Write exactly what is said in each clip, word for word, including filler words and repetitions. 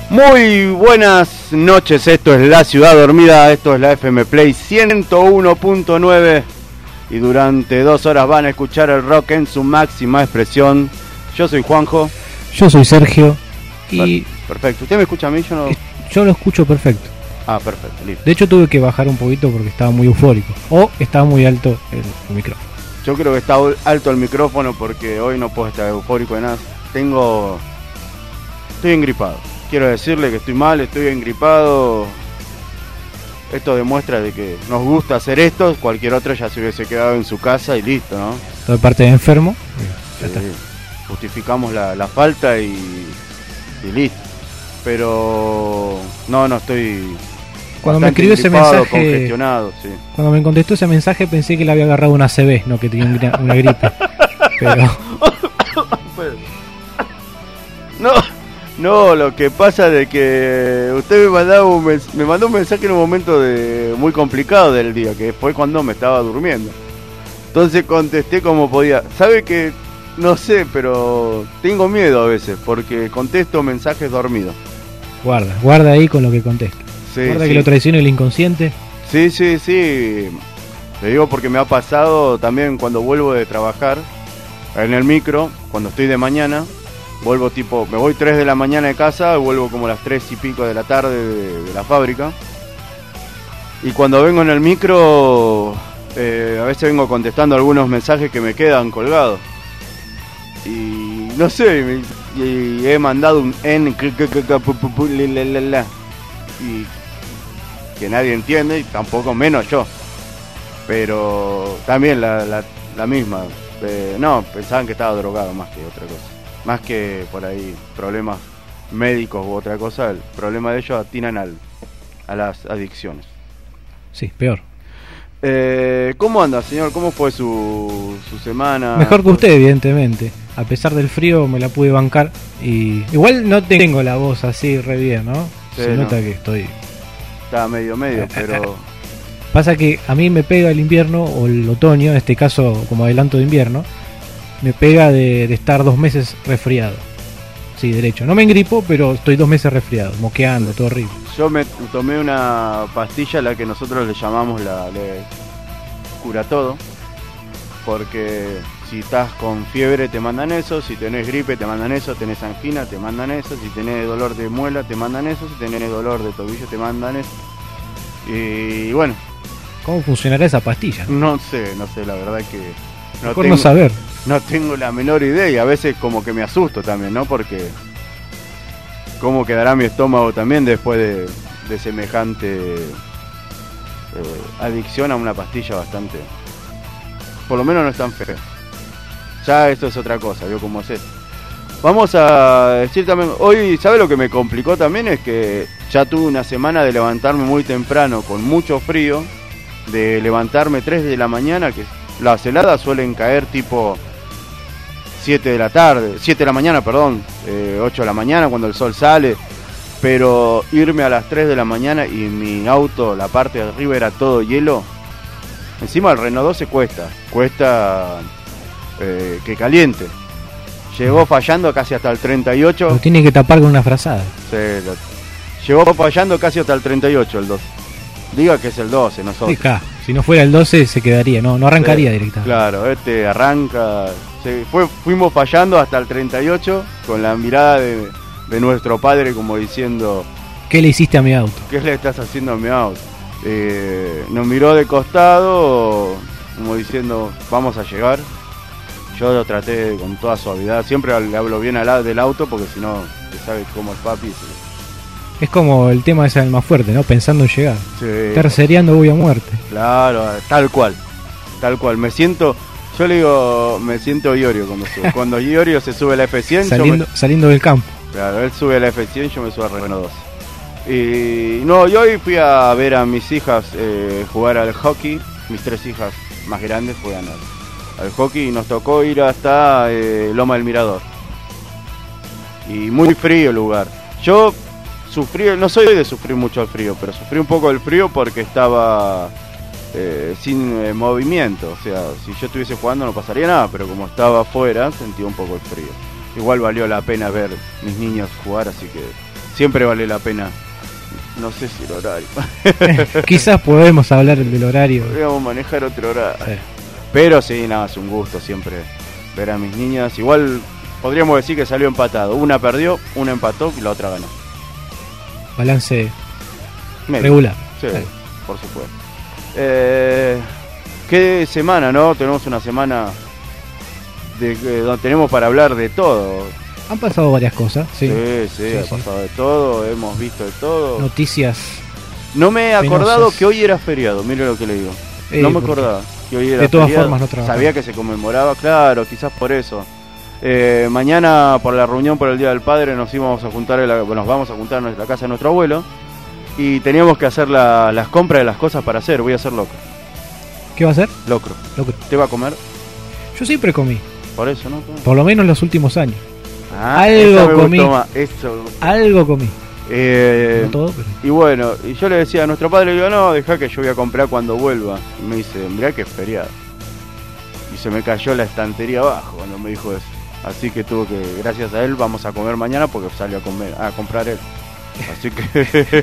Muy buenas noches, esto es La Ciudad Dormida, esto es la F M Play ciento uno punto nueve y durante dos horas van a escuchar el rock en su máxima expresión. Yo soy Juanjo. Yo soy Sergio y... Perfecto, ¿usted me escucha a mí? Yo no... Yo lo escucho perfecto. Ah, perfecto, listo. De hecho tuve que bajar un poquito porque estaba muy eufórico, o estaba muy alto el, el micrófono. Yo creo que está alto el micrófono porque hoy no puedo estar eufórico de nada. Tengo... Estoy engripado. Quiero decirle que estoy mal, estoy engripado. Esto demuestra de que nos gusta hacer esto. Cualquier otro ya se hubiese quedado en su casa y listo, ¿no? Toda parte de enfermo. Ya Sí, está. justificamos la, la falta y, y listo. Pero no, no estoy. Cuando me bastante escribió ese engripado, mensaje, congestionado, sí. cuando me contestó ese mensaje pensé que le había agarrado una A C V, no que tenía una, una gripe. Pero No, no, lo que pasa de que usted me mandaba un mens- me mandó un mensaje en un momento de muy complicado del día, que fue cuando me estaba durmiendo. Entonces contesté como podía. ¿Sabe que? No sé, pero tengo miedo a veces porque contesto mensajes dormidos. guarda, guarda ahí con lo que contesta. Sí, guarda sí. que lo traicione el inconsciente. Sí, sí, sí. Le digo porque me ha pasado también cuando vuelvo de trabajar en el micro, cuando estoy de mañana. Vuelvo tipo, me voy tres de la mañana de casa, vuelvo como a las tres y pico de la tarde de, de la fábrica. Y cuando vengo en el micro, eh, a veces vengo contestando algunos mensajes que me quedan colgados. Y no sé, me- y he mandado un N, cl- cl- cl- cl- pu- pu- pu- li- la- la- la, y que nadie entiende, y tampoco menos yo. Pero también la, la, la misma. Eh, no, pensaban que estaba drogado más que otra cosa. Más que por ahí problemas médicos u otra cosa, el problema de ellos atinan al, a las adicciones. Sí, peor. Eh, ¿Cómo anda, señor? ¿Cómo fue su, su semana? Mejor que usted, evidentemente. A pesar del frío me la pude bancar. Y igual no tengo la voz así re bien, ¿no? Sí, Se no. nota que estoy... Está medio medio, pero... Pasa que a mí me pega el invierno o el otoño, en este caso como adelanto de invierno, me pega de, de estar dos meses resfriado. Sí, derecho. No me engripo, pero estoy dos meses resfriado, moqueando, todo horrible. Yo me tomé una pastilla, la que nosotros le llamamos la le cura todo, porque si estás con fiebre te mandan eso, si tenés gripe te mandan eso, tenés angina te mandan eso, si tenés dolor de muela te mandan eso, si tenés dolor de tobillo te mandan eso. Y bueno, ¿Cómo funcionará esa pastilla? no sé, no sé, la verdad que no Mejor tengo, no saber. no tengo la menor idea y a veces como que me asusto también, ¿no? Porque cómo quedará mi estómago también después de, de semejante eh, adicción a una pastilla bastante... Por lo menos no es tan fea. Ya esto es otra cosa, vio cómo es esto. Vamos a decir también, hoy, ¿sabe lo que me complicó también? Es que ya tuve una semana de levantarme muy temprano con mucho frío, de levantarme tres de la mañana, que las heladas suelen caer tipo siete de la tarde, siete de la mañana, perdón, eh, ocho de la mañana cuando el sol sale, pero irme a las tres de la mañana y mi auto, la parte de arriba era todo hielo. Encima el Renault doce cuesta, cuesta eh, que caliente. Llegó fallando casi hasta el treinta y ocho. Lo tiene que tapar con una frazada. Sí, lo- llegó fallando casi hasta el treinta y ocho el doce. Diga que es el doce, nosotros. Sí, ja, si no fuera el doce se quedaría, no, no arrancaría Sí, directamente. Claro, este arranca. Se fue, fuimos fallando hasta el treinta y ocho con la mirada de, de nuestro padre como diciendo, ¿Qué le hiciste a mi auto? ¿qué le estás haciendo a mi auto? Eh, nos miró de costado como diciendo, vamos a llegar. Yo lo traté con toda suavidad, siempre le hablo bien al lado del auto porque si no, usted sabe cómo es papi. se- Es como el tema ese del más fuerte, ¿no? Pensando en llegar. se- Tercereando voy a muerte. Claro, tal cual, tal cual. Me siento, yo le digo, me siento Iorio cuando sube. Cuando Iorio se sube a la F cien, Saliendo, yo me, saliendo del campo. claro, él sube a la F cien, yo me subo a Renault doce. Y no, yo hoy fui a ver a mis hijas eh, jugar al hockey. Mis tres hijas más grandes juegan al, al hockey y nos tocó ir hasta eh, Loma del Mirador. Y muy frío el lugar. Yo sufrí, no soy de sufrir mucho el frío, pero sufrí un poco el frío porque estaba eh, sin eh, movimiento. O sea, si yo estuviese jugando no pasaría nada, pero como estaba afuera sentí un poco el frío. Igual valió la pena ver mis niños jugar, así que siempre vale la pena. No sé si el horario. Quizás podemos hablar del horario. Podríamos manejar otro horario. Sí. Pero sí, nada, es un gusto siempre ver a mis niñas. Igual podríamos decir que salió empatado. Una perdió, una empató y la otra ganó. Balance Medio. regular. Sí, Sí. por supuesto. Eh, ¿Qué semana, no? Tenemos una semana de, de donde tenemos para hablar de todo. Han pasado varias cosas, sí. Sí, sí, Sí, ha sí. pasado de todo, hemos visto de todo. Noticias. No me he acordado penosas. que hoy era feriado, mire lo que le digo. Eh, no me porque acordaba que hoy era de todas feriado. formas no trabajaba. Sabía que se conmemoraba, claro, quizás por eso. Eh, mañana por la reunión por el Día del Padre nos íbamos a juntar, en la, bueno, nos vamos a juntar en la casa de nuestro abuelo y teníamos que hacer la, las compras de las cosas para hacer. Voy a hacer locro. ¿Qué va a hacer? Locro. Locro. ¿Te va a comer? Yo siempre comí, Por eso, ¿no? por lo menos en los últimos años. Ah, Algo eso me comí. gustó más, eso me gustó. Algo comí. Eh, No todo, pero... Y bueno, y yo le decía a nuestro padre, le digo, no, deja que yo voy a comprar cuando vuelva. Y me dice, mirá que es feriado. Y se me cayó la estantería abajo cuando me dijo eso. Así que tuvo que, gracias a él, vamos a comer mañana porque salió a comer, a comprar él. Así que,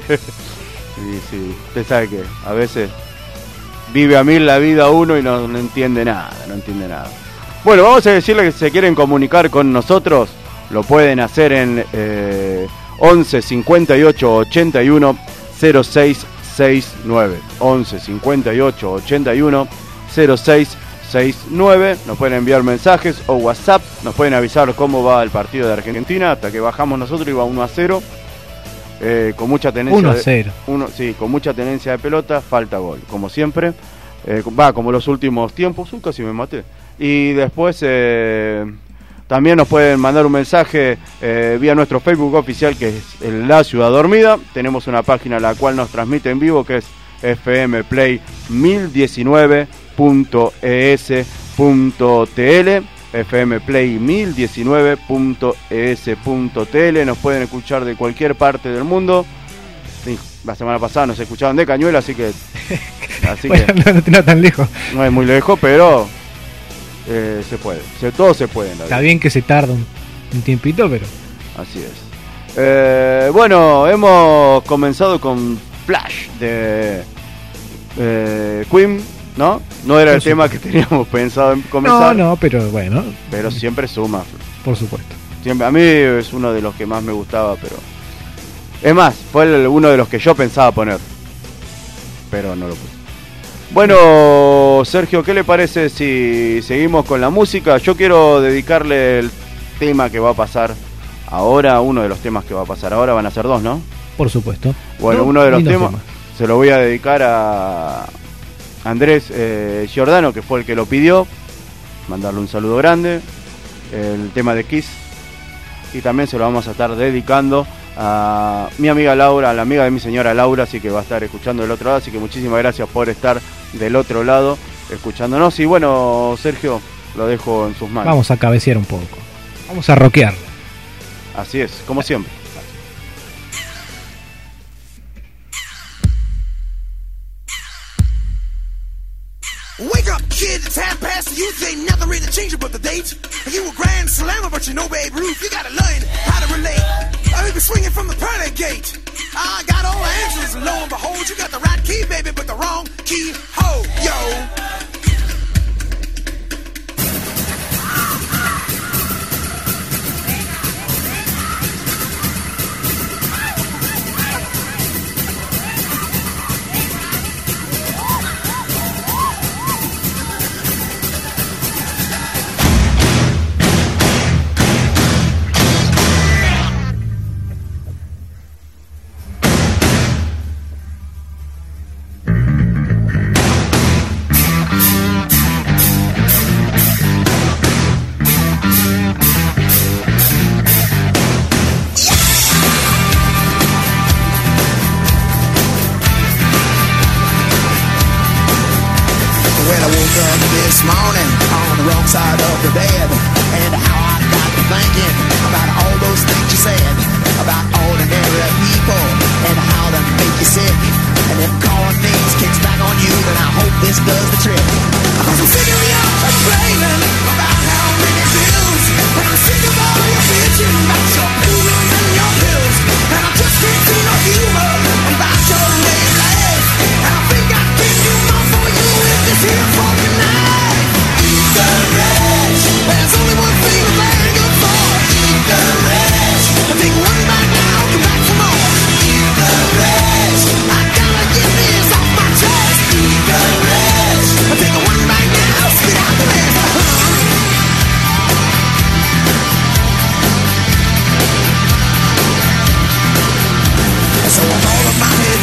y sí, usted sabe que a veces vive a mil la vida uno y no, no entiende nada, no entiende nada. Bueno, vamos a decirle que si se quieren comunicar con nosotros, lo pueden hacer en eh, once cincuenta y ocho ochenta y uno cero seis sesenta y nueve. once cincuenta y ocho ochenta y uno cero seis sesenta y nueve. Nos pueden enviar mensajes o WhatsApp. Nos pueden avisar cómo va el partido de Argentina. Hasta que bajamos nosotros iba uno a cero. Eh, con mucha tenencia uno a de- cero. uno, sí, con mucha tenencia de pelota, falta gol, como siempre. Eh, va, como los últimos tiempos, uh, casi me maté. Y después eh, también nos pueden mandar un mensaje eh, vía nuestro Facebook oficial, que es el La Ciudad Dormida. Tenemos una página la cual nos transmite en vivo, que es f m play mil diecinueve punto e s punto t l. f m play mil diecinueve punto e s punto t l. Nos pueden escuchar de cualquier parte del mundo. Sí, la semana pasada nos escuchaban de Cañuela, así que así Bueno, que no, no te no tan lejos. no es muy lejos, pero eh, se puede, se, todo se puede en la Está vida. bien que se tarda un, un tiempito, pero Así es. Eh, bueno, hemos comenzado con Flash de eh, Queen, ¿no? No era el Por tema que teníamos pensado en comenzar, no, no, pero bueno, pero siempre suma. por supuesto. Siempre, a mí es uno de los que más me gustaba, pero... Es más, fue el- uno de los que yo pensaba poner, pero no lo puse. Bueno, Sergio, ¿qué le parece si seguimos con la música? Yo quiero dedicarle el tema que va a pasar ahora, uno de los temas que va a pasar ahora, van a ser dos, ¿no? Por supuesto. Bueno, Dos uno de los lindos temas, se lo voy a dedicar a Andrés eh, Giordano, que fue el que lo pidió, mandarle un saludo grande, el tema de Kiss, y también se lo vamos a estar dedicando a mi amiga Laura, a la amiga de mi señora Laura, así que va a estar escuchando del otro lado, así que muchísimas gracias por estar del otro lado escuchándonos. Y bueno, Sergio, lo dejo en sus manos. Vamos a cabecear un poco. Vamos a rockear. Así es, como siempre. Wake up, kid, it's half past the youth. Ain't nothing really changing but the date. You a grand slammer, but you know Babe Ruth. You gotta learn how to relate. I may be swinging from the pearly gate. I got all the answers, and lo and behold, you got the right key, baby, but the wrong key. Ho, yo. When I woke up this morning on the wrong side of the bed, and how I got to thinking about all those things you said about ordinary people and how they make you sick. And if calling names kicks back on you, then I hope this does the trick. Cause I'm sick of you complaining about how many bills, and I'm sick of all your bitching about your pills and your pills, and I'm just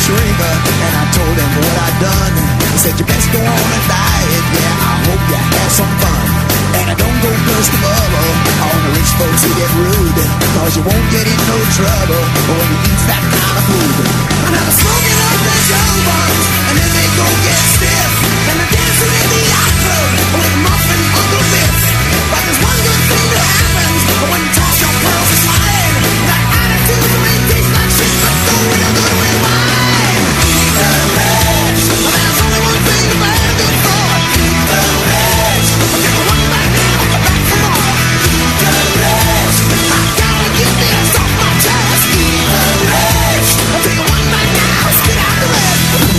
Schrager, and I told him what I'd done. He said, you best go on and diet, yeah, I hope you have some fun. And I don't go burst the bubble on the rich folks who get rude, cause you won't get in no trouble when you eat that kind of food. And I'm smoking up the young buns, and then they go get stiff, and they're dancing in the yacht club with Muff and Uncle Biff. But there's one good thing that happens when you toss your pearls and smile. That attitude may taste like shit, but go real good with wine. Eat the rich. There's only one thing a man good for. Eat the rich. Take one back now, back for more. Eat the rich. I gotta get this off my chest. Eat the rich. Take one back now, spit out the rest.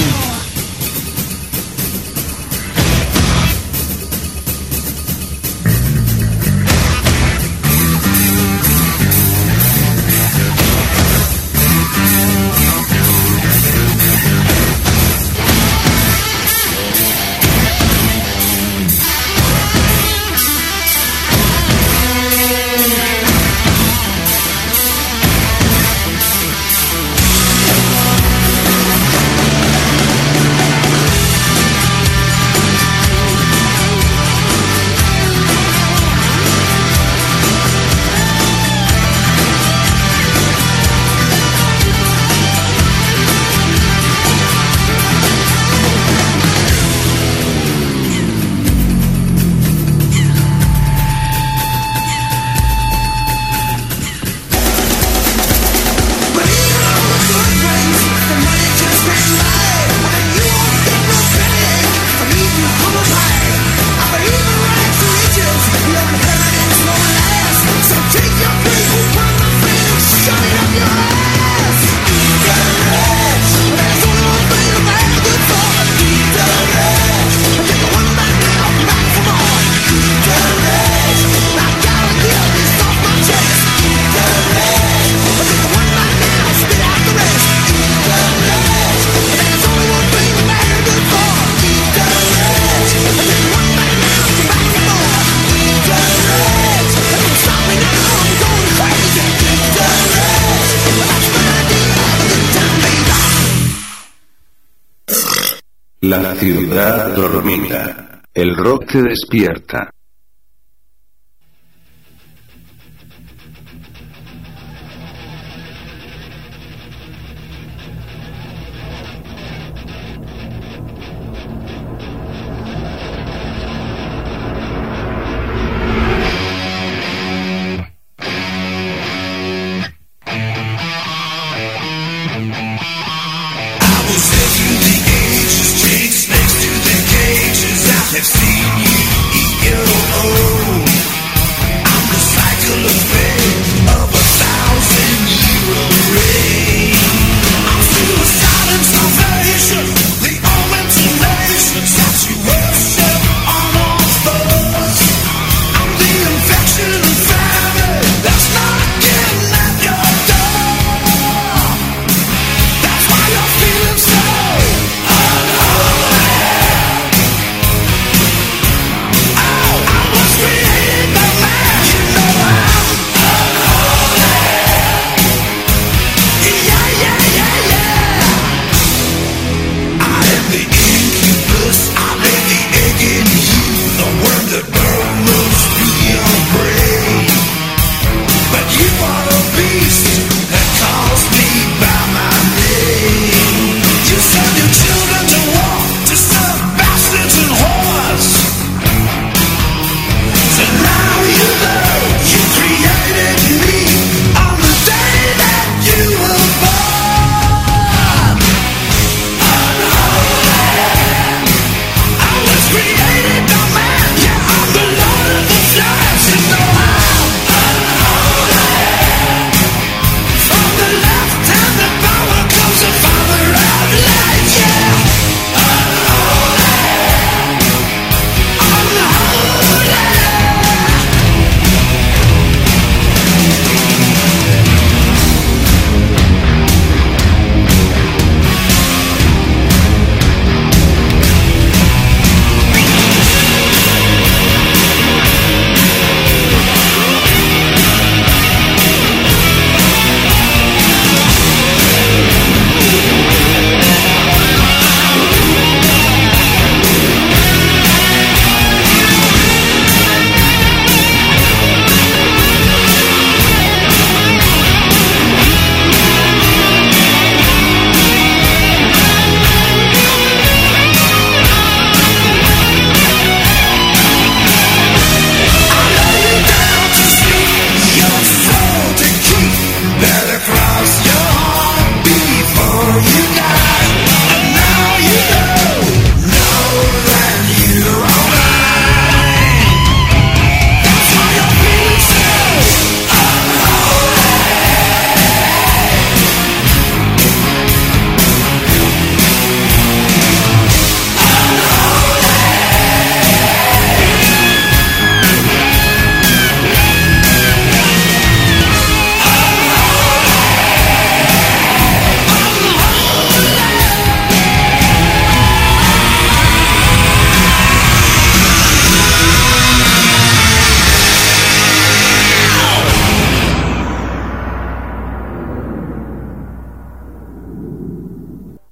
La ciudad dormida. El rock te despierta.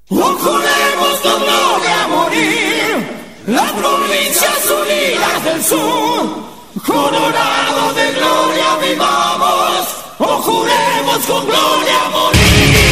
Juremos con gloria a morir, las provincias unidas del sur, coronados de gloria vivamos, o juremos con gloria a morir.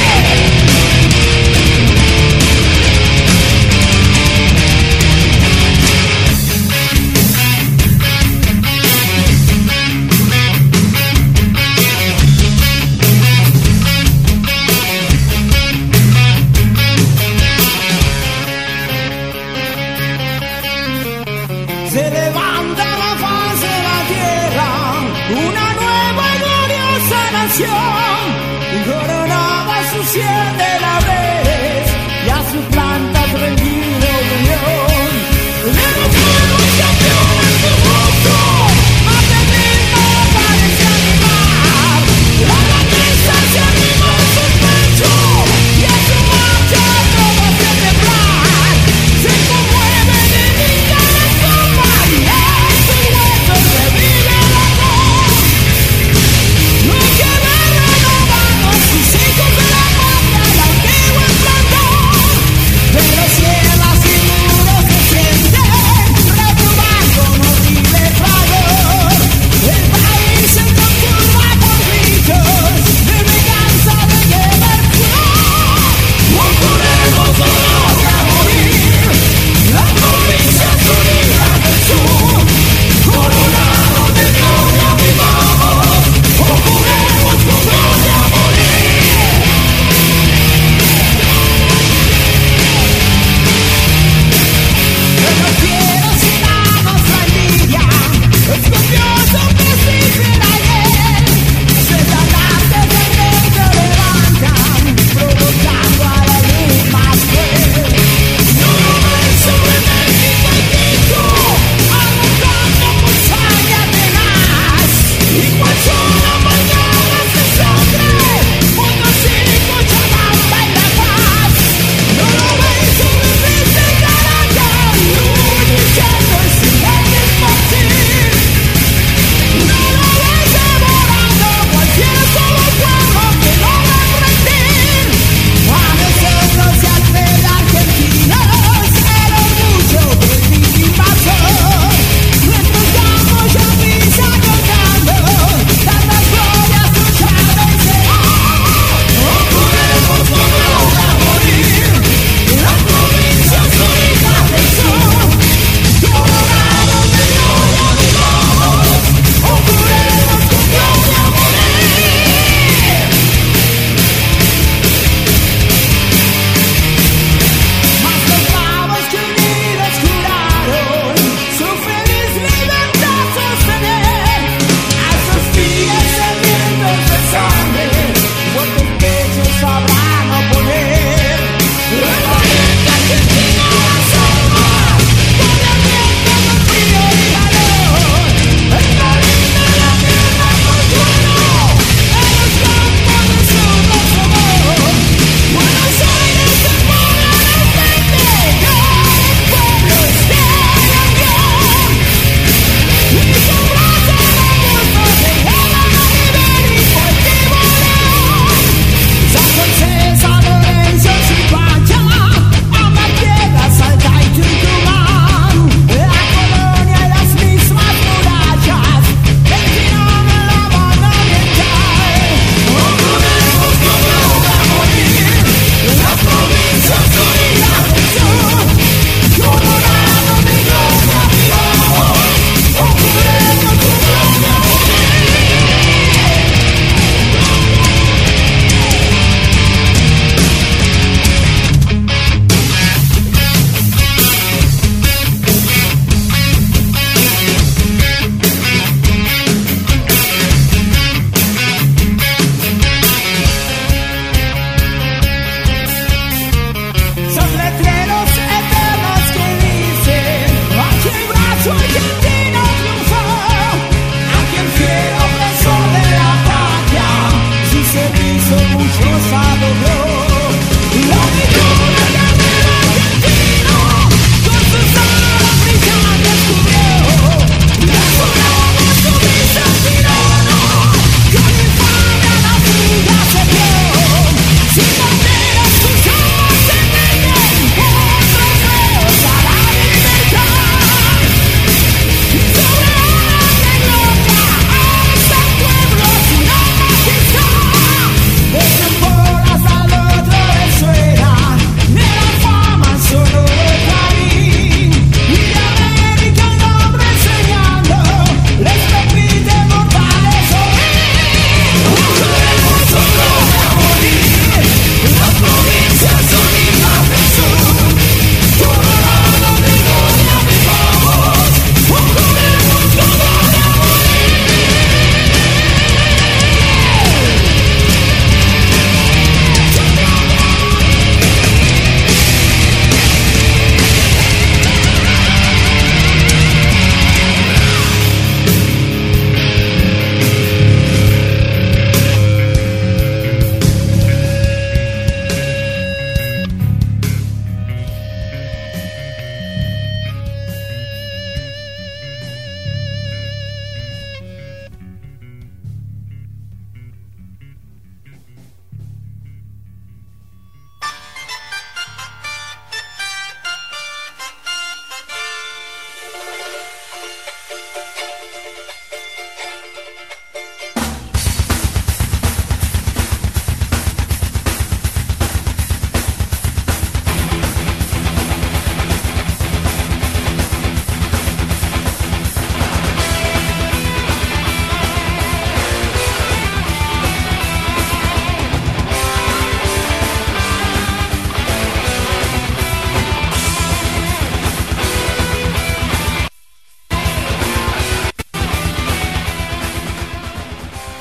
Se levanta la faz de la tierra, una nueva y gloriosa nación, y coronaba su cien de laureles, y a sus plantas rendido unión. De los pueblos campeones su rostro, más de mil no parece animar, la grandeza se anima en su pecho, y a su marcha todo hace temblar, se conmueve de vida la copa, y en sus huesos revive el amor. No que verlo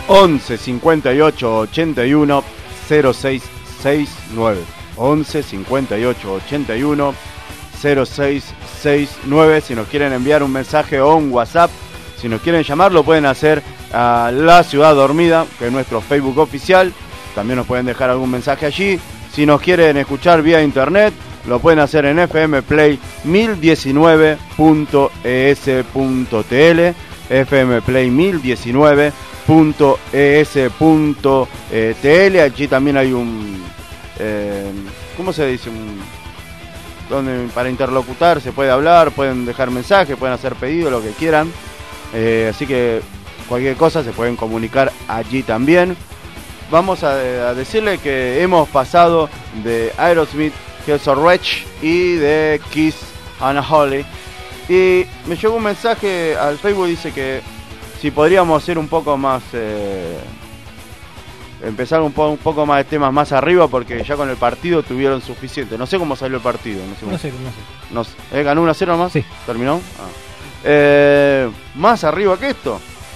once cincuenta y ocho ochenta y uno cero seis sesenta y nueve. once cincuenta y ocho ochenta y uno cero seis sesenta y nueve. Si nos quieren enviar un mensaje o un WhatsApp, si nos quieren llamar, lo pueden hacer a La Ciudad Dormida, que es nuestro Facebook oficial. También nos pueden dejar algún mensaje allí. Si nos quieren escuchar vía internet, lo pueden hacer en f m play mil diecinueve punto e s punto t l, f m play mil diecinueve punto e s punto t l. Allí también hay un eh, ¿cómo se dice? Un, donde para interlocutar se puede hablar, pueden dejar mensajes, pueden hacer pedidos, lo que quieran. Eh, así que cualquier cosa se pueden comunicar allí también. Vamos a, a decirle que hemos pasado de Aerosmith, Hell's Reach y de Kiss Unholy. Y me llegó un mensaje al Facebook, dice que si podríamos hacer un poco más, eh, empezar un, po un poco más de temas más arriba, porque ya con el partido tuvieron suficiente. No sé cómo salió el partido. No sé, cómo. No sé, no sé. No sé. ¿Eh, ¿Ganó uno a cero nomás? Sí. ¿Terminó? Ah. Eh, más arriba que esto.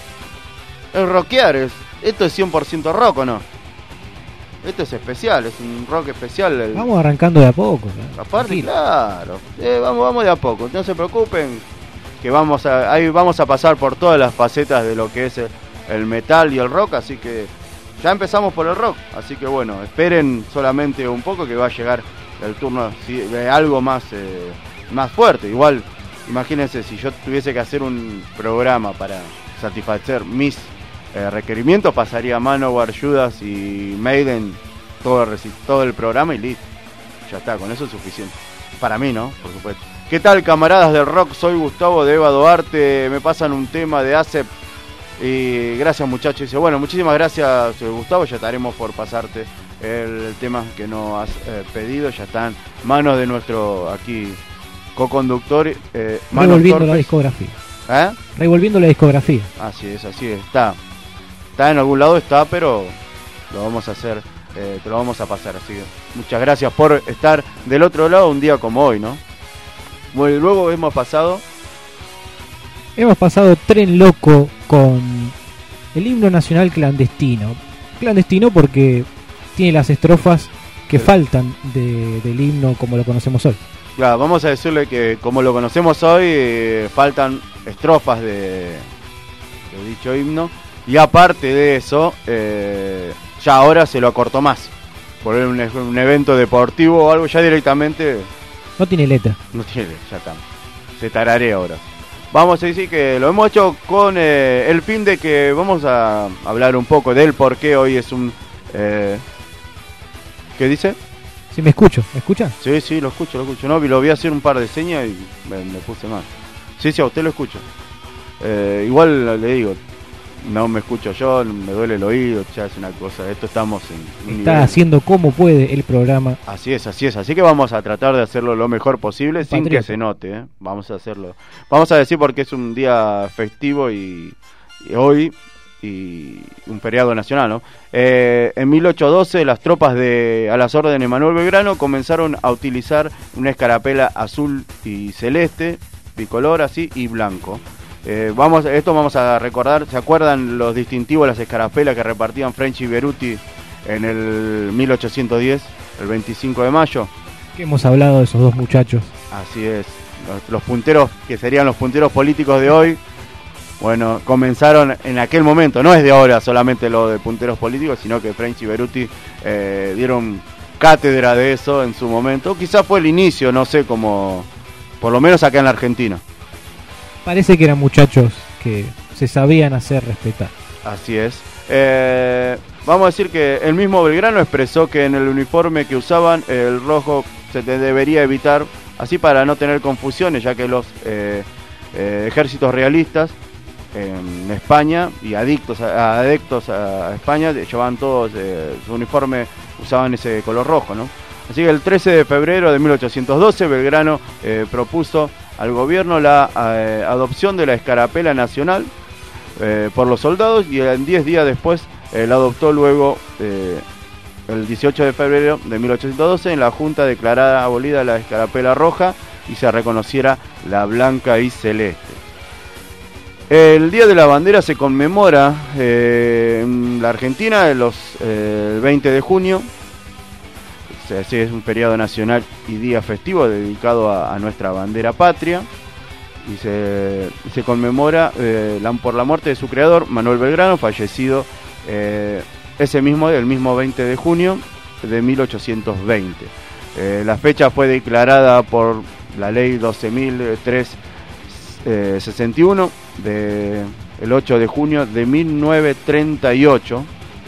Es rockear, es, esto es cien por ciento rock, ¿o no? Esto es especial, es un rock especial. El... Vamos arrancando de a poco, ¿no? Aparte, Tranquilo. claro. Eh, vamos, vamos de a poco, no se preocupen. Que vamos a, ahí vamos a pasar por todas las facetas de lo que es el, el metal y el rock, así que ya empezamos por el rock. Así que bueno, esperen solamente un poco que va a llegar el turno de algo más, eh, más fuerte. Igual, imagínense si yo tuviese que hacer un programa para satisfacer mis eh, requerimientos, pasaría Manowar, Judas y Maiden todo el, todo el programa y listo. Ya está, con eso es suficiente. Para mí, ¿no? Por supuesto. ¿Qué tal, camaradas del rock? Soy Gustavo de Eva Duarte. Me pasan un tema de A C E P. Y gracias, muchachos. Dice, bueno, muchísimas gracias, Gustavo. Ya estaremos por pasarte el, el tema que nos has eh, pedido. Ya está en manos de nuestro aquí co-conductor. Eh, Revolviendo la discografía. ¿Eh? Revolviendo la discografía. Así es, así es. Está. Está en algún lado, está, pero lo vamos a hacer. Eh, te lo vamos a pasar. Así que muchas gracias por estar del otro lado un día como hoy, ¿no? Bueno, luego hemos pasado Hemos pasado Tren Loco con el himno nacional clandestino. Clandestino porque tiene las estrofas que faltan de, del himno como lo conocemos hoy. Claro, vamos a decirle que como lo conocemos hoy, eh, faltan estrofas de, de dicho himno. Y aparte de eso, eh, ya ahora se lo acortó más. Por un, un evento deportivo o algo, ya directamente... No tiene letra. No tiene, ya está. Se tararea ahora. Vamos a decir que lo hemos hecho con eh, el fin de que vamos a hablar un poco del por qué hoy es un... Eh, ¿Qué dice? Si me escucho, ¿me escucha? Sí, sí, lo escucho, lo escucho. No, lo vi hacer un par de señas y me, me puse mal. Sí, sí, a usted lo escucho. Eh, igual le digo, no me escucho yo, me duele el oído, ya es una cosa. Esto estamos en un Está nivel... haciendo como puede el programa. Así es, así es. Así que vamos a tratar de hacerlo lo mejor posible sin Patriota. que se note, ¿eh? Vamos a hacerlo. Vamos a decir porque es un día festivo y, y hoy y un feriado nacional, ¿no? Eh, en mil ochocientos doce las tropas de a las órdenes de Manuel Belgrano comenzaron a utilizar una escarapela azul y celeste, bicolor así y blanco. Eh, vamos, esto vamos a recordar, ¿se acuerdan los distintivos de las escarapelas que repartían French y Beruti en el mil ochocientos diez, el veinticinco de mayo? Que hemos hablado de esos dos muchachos. Así es, los, los punteros, que serían los punteros políticos de hoy, bueno, comenzaron en aquel momento, no es de ahora solamente lo de punteros políticos, sino que French y Beruti eh, dieron cátedra de eso en su momento. Quizás fue el inicio, no sé, como por lo menos acá en la Argentina. Parece que eran muchachos que se sabían hacer respetar. Así es. Eh, vamos a decir que el mismo Belgrano expresó que en el uniforme que usaban el rojo se te debería evitar, así para no tener confusiones, ya que los eh, eh, ejércitos realistas en España y adictos a, adictos a España llevaban todos eh, su uniforme, usaban ese color rojo, ¿no? Así que el trece de febrero de mil ochocientos doce Belgrano eh, propuso al gobierno la eh, adopción de la escarapela nacional eh, por los soldados y en diez días después eh, la adoptó luego eh, el dieciocho de febrero de mil ochocientos doce en la Junta declarada abolida la escarapela roja y se reconociera la blanca y celeste. El Día de la Bandera se conmemora eh, en la Argentina los, eh, el veinte de junio. O sea, sí, es un feriado nacional y día festivo dedicado a, a nuestra bandera patria. Y se, se conmemora eh, la, por la muerte de su creador, Manuel Belgrano, fallecido eh, ese mismo, el mismo veinte de junio de mil ochocientos veinte. Eh, la fecha fue declarada por la ley doce mil trescientos sesenta y uno de el ocho de junio de mil novecientos treinta y ocho.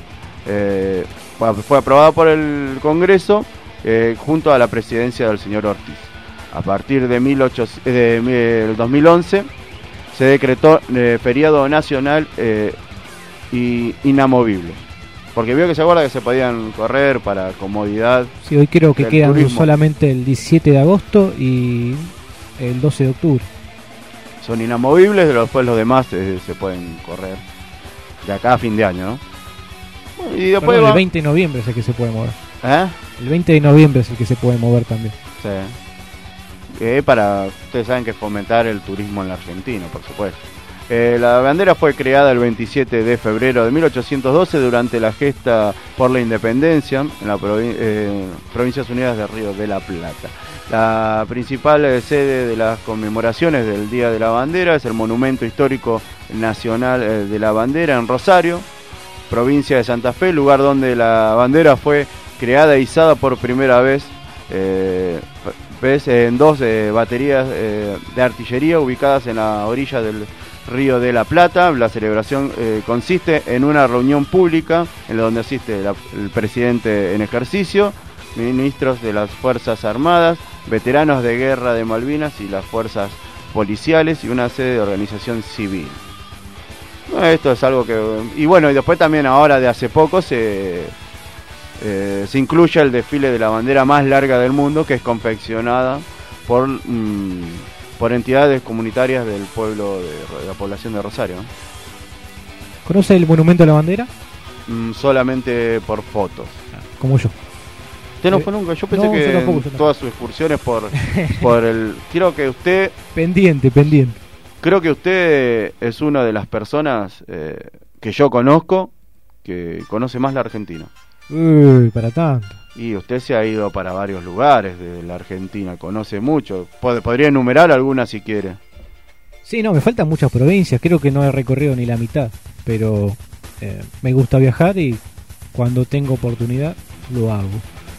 Eh, fue aprobada por el Congreso eh, junto a la presidencia del señor Ortiz. A partir de, mil ochocientos, de, de dos mil once se decretó eh, feriado nacional eh, y inamovible. Porque vio que se acuerda que se podían correr para comodidad. Sí, hoy creo que del quedan turismo. solamente el diecisiete de agosto y el doce de octubre. Son inamovibles, después los demás eh, se pueden correr de acá a fin de año, ¿no? Bueno, y después Perdón, va... el veinte de noviembre es el que se puede mover. ¿Eh? El veinte de noviembre es el que se puede mover también. Sí. Eh, para, ustedes saben que fomentar el turismo en la Argentina, por supuesto. Eh, la bandera fue creada el veintisiete de febrero de mil ochocientos doce durante la gesta por la independencia en las provi eh, Provincias Unidas de Río de la Plata. La principal eh, sede de las conmemoraciones del Día de la Bandera es el Monumento Histórico Nacional eh, de la Bandera en Rosario, provincia de Santa Fe, lugar donde la bandera fue creada e izada por primera vez eh, ves, en dos eh, baterías eh, de artillería ubicadas en la orilla del Río de la Plata. La celebración eh, consiste en una reunión pública en donde asiste la, el presidente en ejercicio, ministros de las Fuerzas Armadas, veteranos de guerra de Malvinas y las fuerzas policiales y una sede de organización civil. Esto es algo que... Y bueno, y después también ahora de hace poco se, eh, se incluye el desfile de la bandera más larga del mundo, que es confeccionada por... Mmm, por entidades comunitarias del pueblo, de, de la población de Rosario, ¿no? ¿Conoce el Monumento a la Bandera? Mm, solamente por fotos. Como yo. ¿Usted no Eh, fue nunca? Yo pensé no, que yo tampoco, yo en tampoco. todas sus excursiones por, por el... Creo que usted Pendiente, pendiente. creo que usted es una de las personas eh, que yo conozco que conoce más la Argentina. Uy, para tanto. Y usted se ha ido para varios lugares de la Argentina, conoce mucho. Pod- podría enumerar algunas si quiere. Sí, no, me faltan muchas provincias. Creo que no he recorrido ni la mitad. Pero eh, me gusta viajar y cuando tengo oportunidad lo hago.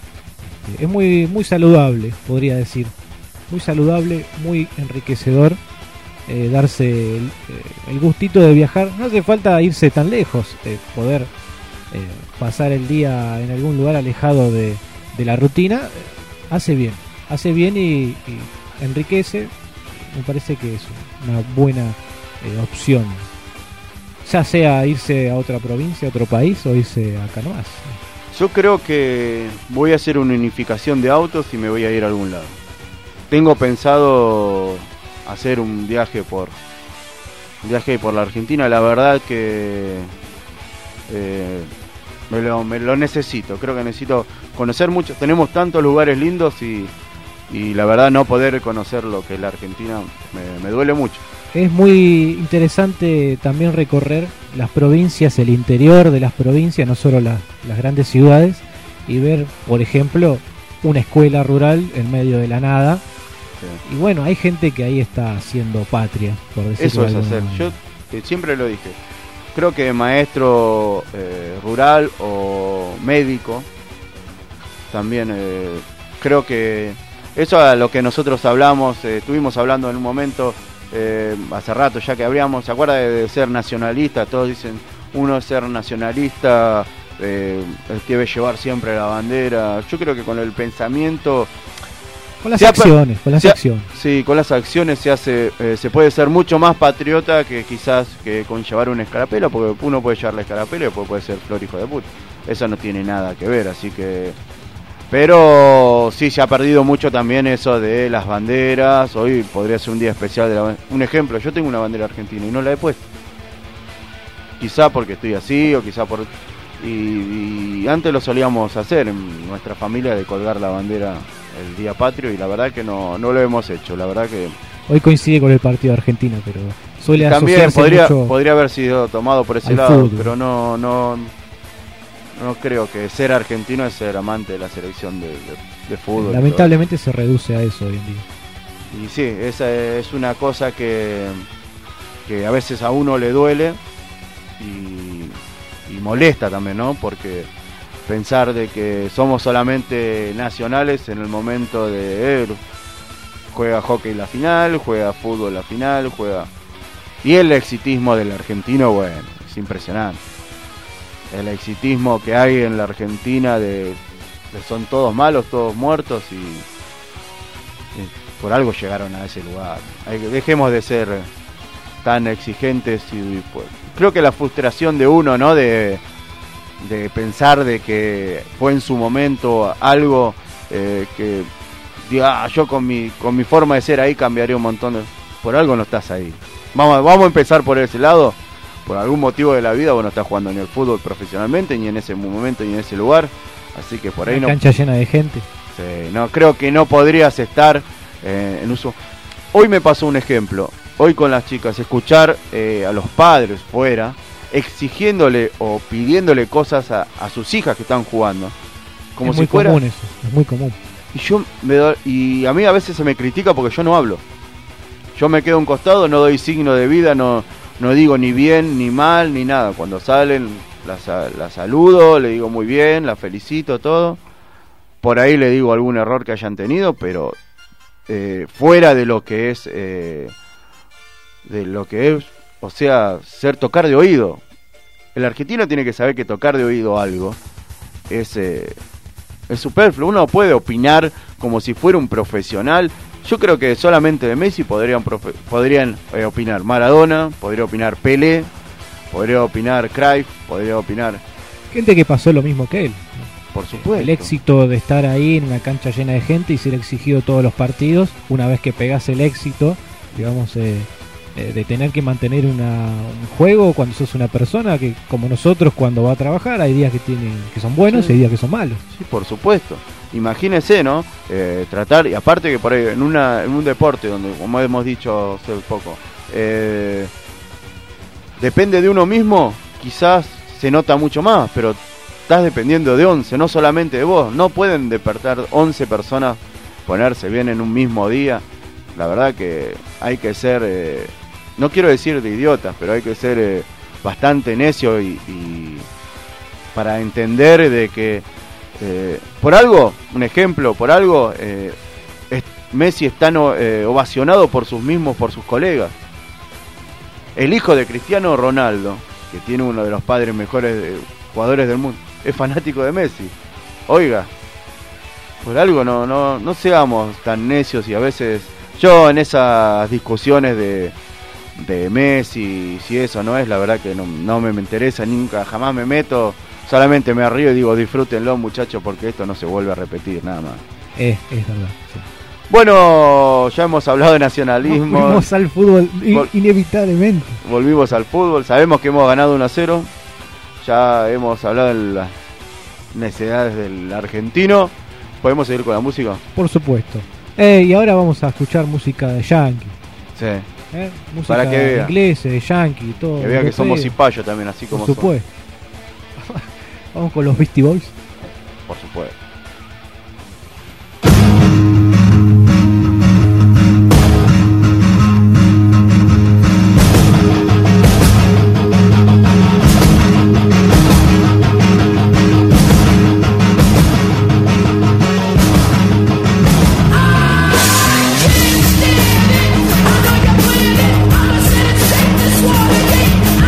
Eh, es muy, muy saludable, podría decir. Muy saludable, muy enriquecedor. Eh, darse el, eh, el gustito de viajar. No hace falta irse tan lejos. Eh, poder... Eh, pasar el día en algún lugar alejado de, de la rutina eh, hace bien, hace bien y, y enriquece. Me parece que es una buena eh, opción, ya sea irse a otra provincia, a otro país o irse acá nomás. Yo creo que voy a hacer una unificación de autos y me voy a ir a algún lado. Tengo pensado hacer un viaje por un viaje por la Argentina. La verdad que eh, me, lo, me lo necesito. Creo que necesito conocer mucho. Tenemos tantos lugares lindos y, y la verdad no poder conocer lo que es la Argentina me, me duele mucho. Es muy interesante también recorrer las provincias, el interior de las provincias, no solo las, las grandes ciudades, y ver, por ejemplo, una escuela rural en medio de la nada. Sí. Y bueno, hay gente que ahí está haciendo patria, por decirlo Eso de es alguna hacer. manera. Yo eh, siempre lo dije. Creo que maestro eh, rural o médico también eh, creo que eso a lo que nosotros hablamos, eh, estuvimos hablando en un momento eh, hace rato ya que habríamos, ¿se acuerda de, de ser nacionalista? Todos dicen uno ser nacionalista eh, debe llevar siempre la bandera. Yo creo que con el pensamiento Con las se ha- acciones, con las se ha- acciones. Sí, con las acciones se hace, eh, se puede ser mucho más patriota que quizás que con llevar una escarapela, porque uno puede llevar la escarapela y después puede ser flor hijo de puta. Eso no tiene nada que ver, así que... Pero sí, se ha perdido mucho también eso de las banderas. Hoy podría ser un día especial de la ban- un ejemplo, yo tengo una bandera argentina y no la he puesto. Quizá porque estoy así o quizá por... Y, y antes lo solíamos hacer en nuestra familia de colgar la bandera el día patrio y la verdad que no, no lo hemos hecho, la verdad que Hoy coincide con el partido de Argentina, pero suele También asociarse podría, mucho podría haber sido tomado por ese al lado, fútbol. pero no, no, no creo que ser argentino es ser amante de la selección de, de, de fútbol. Lamentablemente se reduce a eso hoy en día. Y sí, esa es una cosa que, que a veces a uno le duele y, y molesta también, ¿no? Porque pensar de que somos solamente nacionales en el momento de eh, juega hockey la final, juega fútbol la final, juega... Y el exitismo del argentino, bueno, es impresionante. El exitismo que hay en la Argentina de, de son todos malos, todos muertos y, y por algo llegaron a ese lugar. Hay que, dejemos de ser tan exigentes y pues, creo que la frustración de uno, ¿no? De, de pensar de que fue en su momento algo eh, que diga, ah, yo con mi con mi forma de ser ahí cambiaría un montón de... Por algo no estás ahí. Vamos, vamos a empezar por ese lado. Por algún motivo de la vida vos no estás jugando ni el fútbol profesionalmente, ni en ese momento, ni en ese lugar. Así que por ahí Una no... cancha llena de gente. Sí, no, creo que no podrías estar eh, en uso... Hoy me pasó un ejemplo. Hoy con las chicas, escuchar eh, a los padres fuera, exigiéndole o pidiéndole cosas a, a sus hijas que están jugando. Como es si muy fuera... común eso, es muy común. Y yo me do... y a mí a veces se me critica porque yo no hablo. Yo me quedo a un costado, no doy signo de vida, no, no digo ni bien, ni mal, ni nada. Cuando salen, la, la saludo, le digo muy bien, la felicito, todo. Por ahí le digo algún error que hayan tenido, pero eh, fuera de lo que es, eh, de lo que es, o sea, ser tocar de oído. El argentino tiene que saber que tocar de oído algo es, eh, es superfluo. Uno puede opinar como si fuera un profesional. Yo creo que solamente de Messi podrían profe- podrían eh, opinar Maradona, podría opinar Pelé, podría opinar Cruyff, podría opinar... Gente que pasó lo mismo que él. Por supuesto. El éxito de estar ahí en una cancha llena de gente y ser exigido todos los partidos, una vez que pegas el éxito, digamos, eh, eh, de tener que mantener una, un juego cuando sos una persona que, como nosotros, cuando va a trabajar, hay días que tienen que son buenos Sí. y hay días que son malos. Sí, por supuesto. Imagínese, ¿no? Eh, tratar, y aparte que por ahí, en, una, en un deporte donde, como hemos dicho hace poco, eh, depende de uno mismo, quizás se nota mucho más, pero estás dependiendo de once, no solamente de vos. No pueden despertar once personas, ponerse bien en un mismo día. La verdad que hay que ser, eh, no quiero decir de idiotas, pero hay que ser eh, bastante necio y, y para entender de que Eh, por algo, un ejemplo, por algo eh, es, Messi está no, eh, ovacionado por sus mismos, por sus colegas. El hijo de Cristiano Ronaldo, que tiene uno de los padres mejores de, jugadores del mundo, es fanático de Messi. Oiga, por algo no, no, no seamos tan necios y a veces yo en esas discusiones de, de Messi, si eso no es, la verdad que no, no me, me interesa, nunca, jamás me meto. Solamente me río y digo, disfrútenlo muchachos, porque esto no se vuelve a repetir, nada más. Es, es verdad. Sí. Bueno, ya hemos hablado de nacionalismo. Volvimos al fútbol Vol- inevitablemente. Volvimos al fútbol, sabemos que hemos ganado uno a cero. Ya hemos hablado de las necesidades del argentino. ¿Podemos seguir con la música? Por supuesto. Eh, y ahora vamos a escuchar música de Yankee. Sí. ¿eh? Música Para que vea. inglesa, de Yankee, todo. Que vea que europeo. somos cipayos también, así como Por son. supuesto. Vamos con los Beastie Boys. Por supuesto.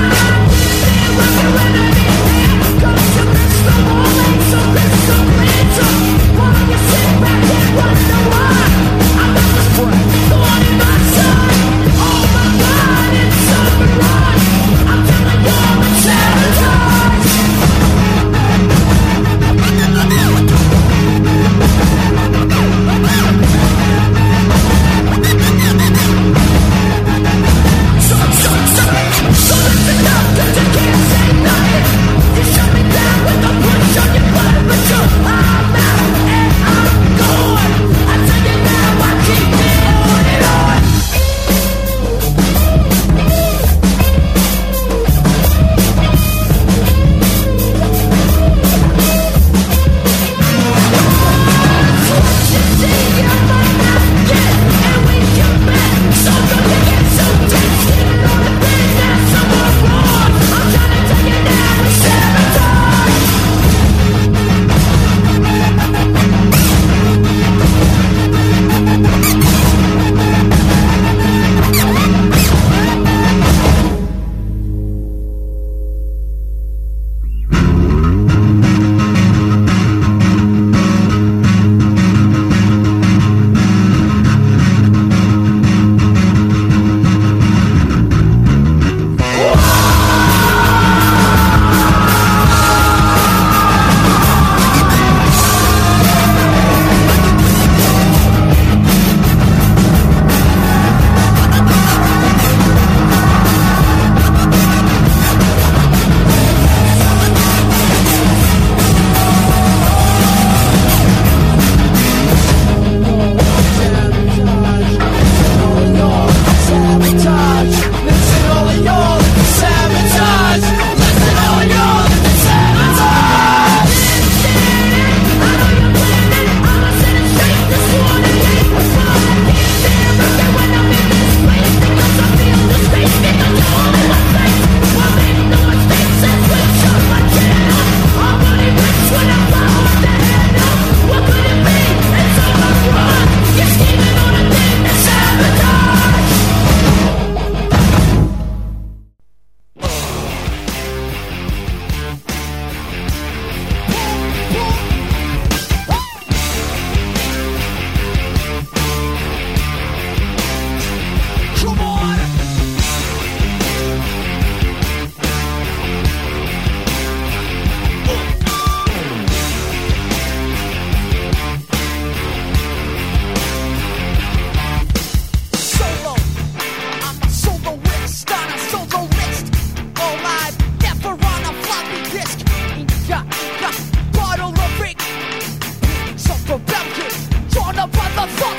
Come to Mister Morning, so Mister Prince.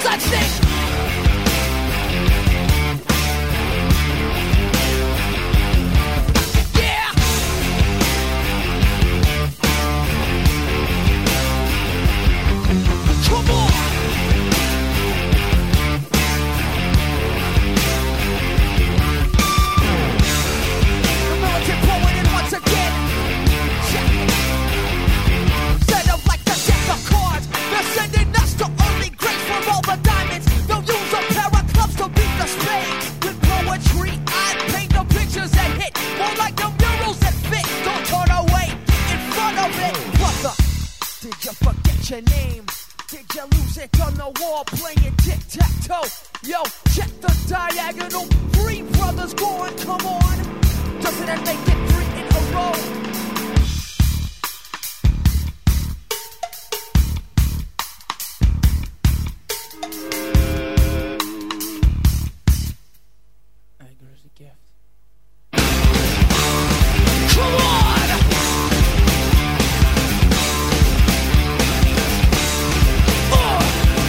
such thing. Yeah. Come on. The militant poet in once again. Check it. Set up like the deck of cards. They're sending us to early grades for all the diamonds. They'll use a pair of clubs to beat the spades. With poetry, I paint the pictures that hit. More like the murals that fit. Don't turn away, get in front of it. Brother, did you forget your name? Did you lose it on the wall playing tic-tac-toe? Yo, check the diagonal. Three brothers going, come on. Doesn't that make it three in a row? Anger is a gift. Come on! Uh!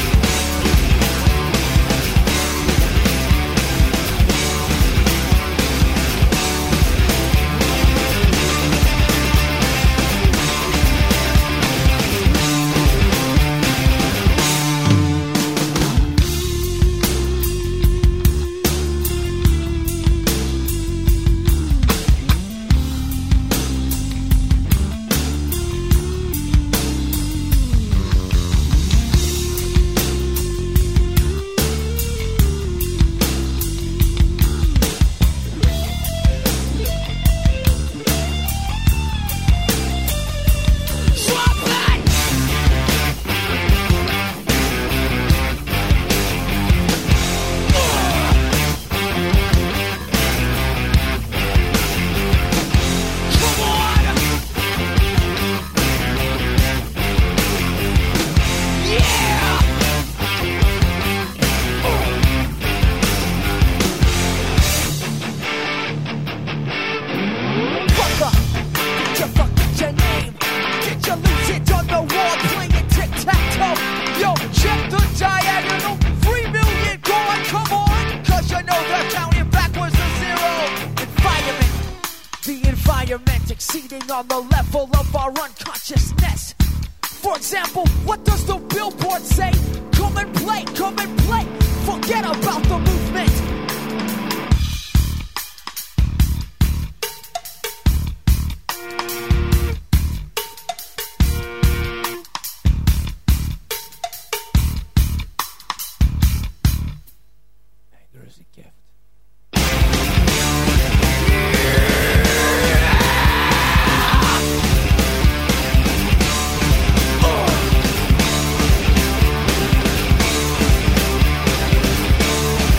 Swap that! Come on! Yeah! Brother, did you forget your name? Did you lose it on the wall playing tic-tac-toe? Yo, check the diagonal. Three million going, come on. Cause you know they're counting backwards to zero. Environment, the environment exceeding on the level of our unconsciousness. For example, what does the billboard say? Come and play, come and play. Forget about the movement. Anger is a gift. Uh!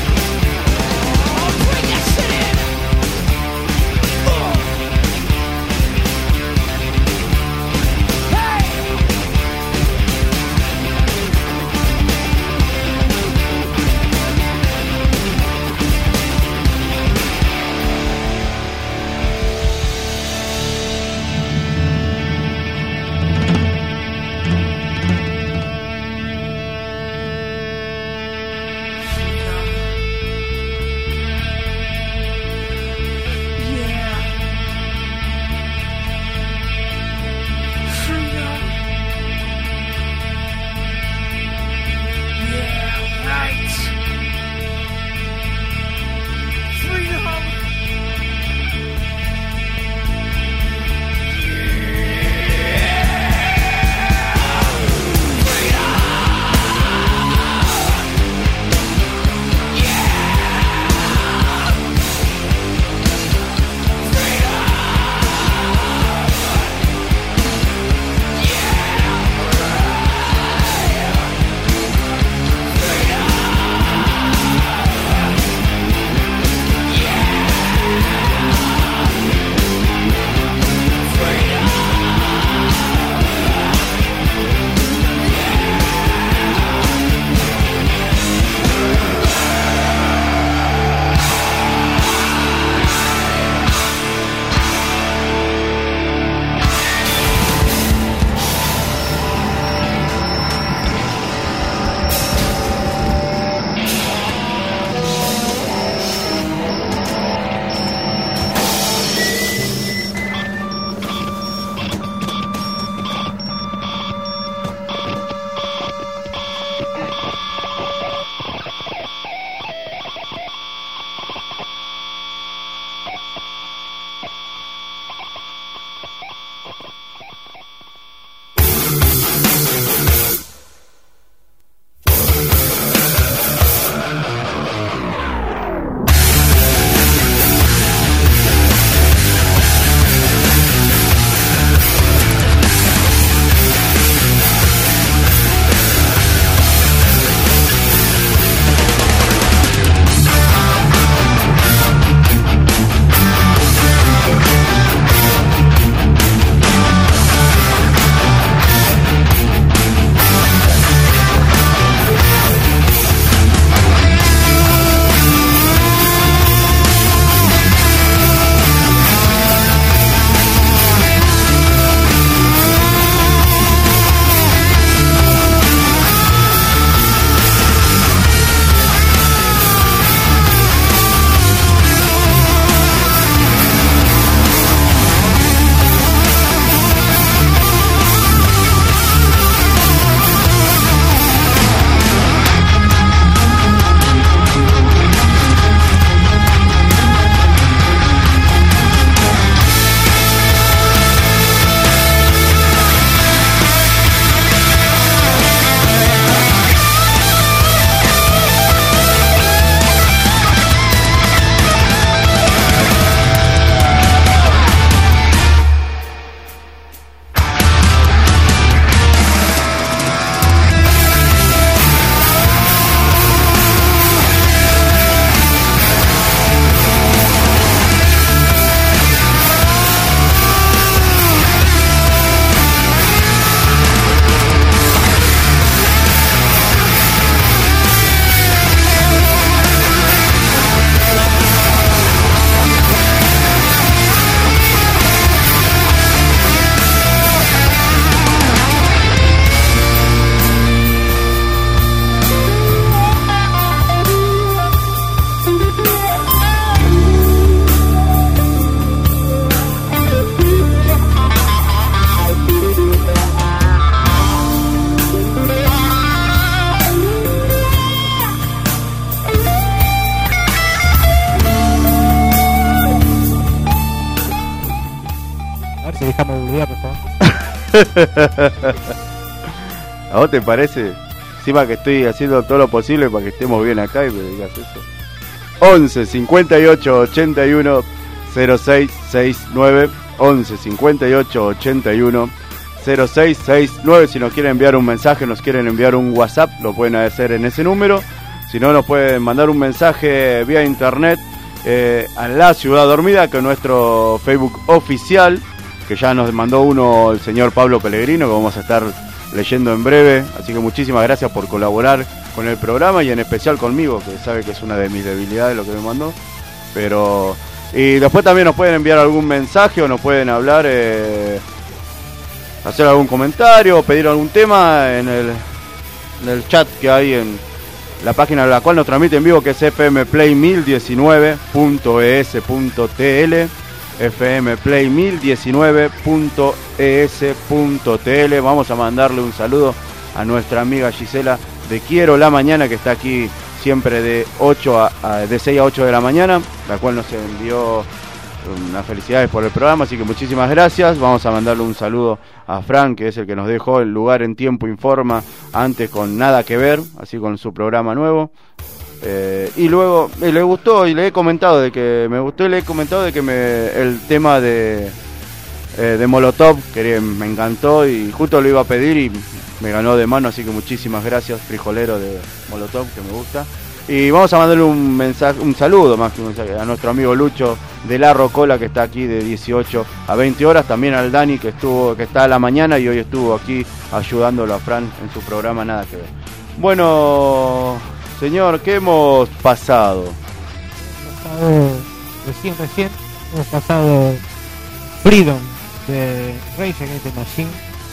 saludar, por favor. ¿A vos te parece? Encima que estoy haciendo todo lo posible para que estemos bien acá y me digas eso. once cincuenta y ocho ochenta y uno cero seis sesenta y nueve once cincuenta y ocho ochenta y uno cero seis sesenta y nueve. Si nos quieren enviar un mensaje, nos quieren enviar un WhatsApp, lo pueden hacer en ese número. Si no, nos pueden mandar un mensaje vía internet eh, a La Ciudad Dormida, que es nuestro Facebook oficial, que ya nos mandó uno el señor Pablo Pellegrino, que vamos a estar leyendo en breve. Así que muchísimas gracias por colaborar con el programa y en especial conmigo, que sabe que es una de mis debilidades lo que me mandó. Pero y después también nos pueden enviar algún mensaje o nos pueden hablar, eh, hacer algún comentario o pedir algún tema en el, en el chat que hay en la página a la cual nos transmite en vivo, que es f m play mil diecinueve punto e s punto t l, f m play mil diecinueve punto e s punto t l. Vamos a mandarle un saludo a nuestra amiga Gisela de Quiero la Mañana, que está aquí siempre de ocho a, a, de seis a ocho de la mañana, la cual nos envió unas felicidades por el programa, así que muchísimas gracias. Vamos a mandarle un saludo a Frank, que es el que nos dejó el lugar en Tiempo Informa antes con Nada que Ver, así con su programa nuevo. Eh, y luego eh, le gustó y le he comentado de que me gustó y le he comentado de que me, el tema de eh, de Molotov, que me encantó y justo lo iba a pedir y me ganó de mano, así que muchísimas gracias, frijolero de Molotov, que me gusta. Y vamos a mandarle un mensaje, un saludo más que un mensaje a nuestro amigo Lucho de La Rocola, que está aquí de dieciocho a veinte horas, también al Dani, que estuvo que está a la mañana y hoy estuvo aquí ayudándolo a Fran en su programa Nada que Ver. Bueno, señor, ¿qué hemos pasado? Hemos pasado recién, recién, hemos pasado Freedom de Rage Against the Machine.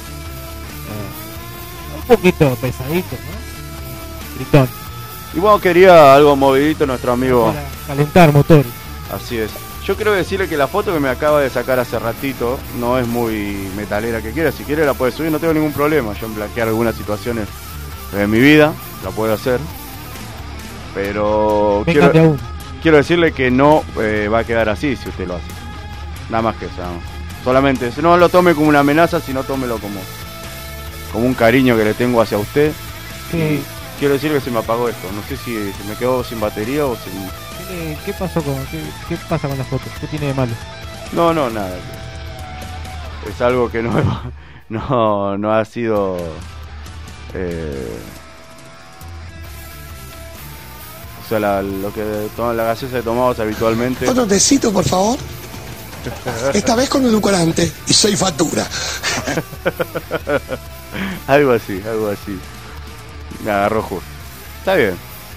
Eh, un poquito pesadito, ¿no? Gritón. Y bueno, quería algo movidito nuestro amigo. Para calentar motores. Así es. Yo quiero decirle que la foto que me acaba de sacar hace ratito no es muy metalera que quiera. Si quiere la puede subir, no tengo ningún problema. Yo en blanquear algunas situaciones de mi vida la puedo hacer. Pero quiero, Véngate aún. quiero decirle que no eh, va a quedar así si usted lo hace. Nada más que eso. ¿No? Solamente, no lo tome como una amenaza, sino tómelo como, como un cariño que le tengo hacia usted. ¿Qué, Quiero decir que se me apagó esto. No sé si se me quedó sin batería o sin... qué, qué pasó con qué, qué pasa con las fotos? ¿Qué tiene de malo? No, no, nada. Es algo que no, no, no ha sido... Eh, o sea, la, lo que toma, la gaseosa que tomamos habitualmente... Otro tecito, por favor. Esta vez con edulcorante y soy factura. Algo así, algo así. Me agarró justo. Está bien.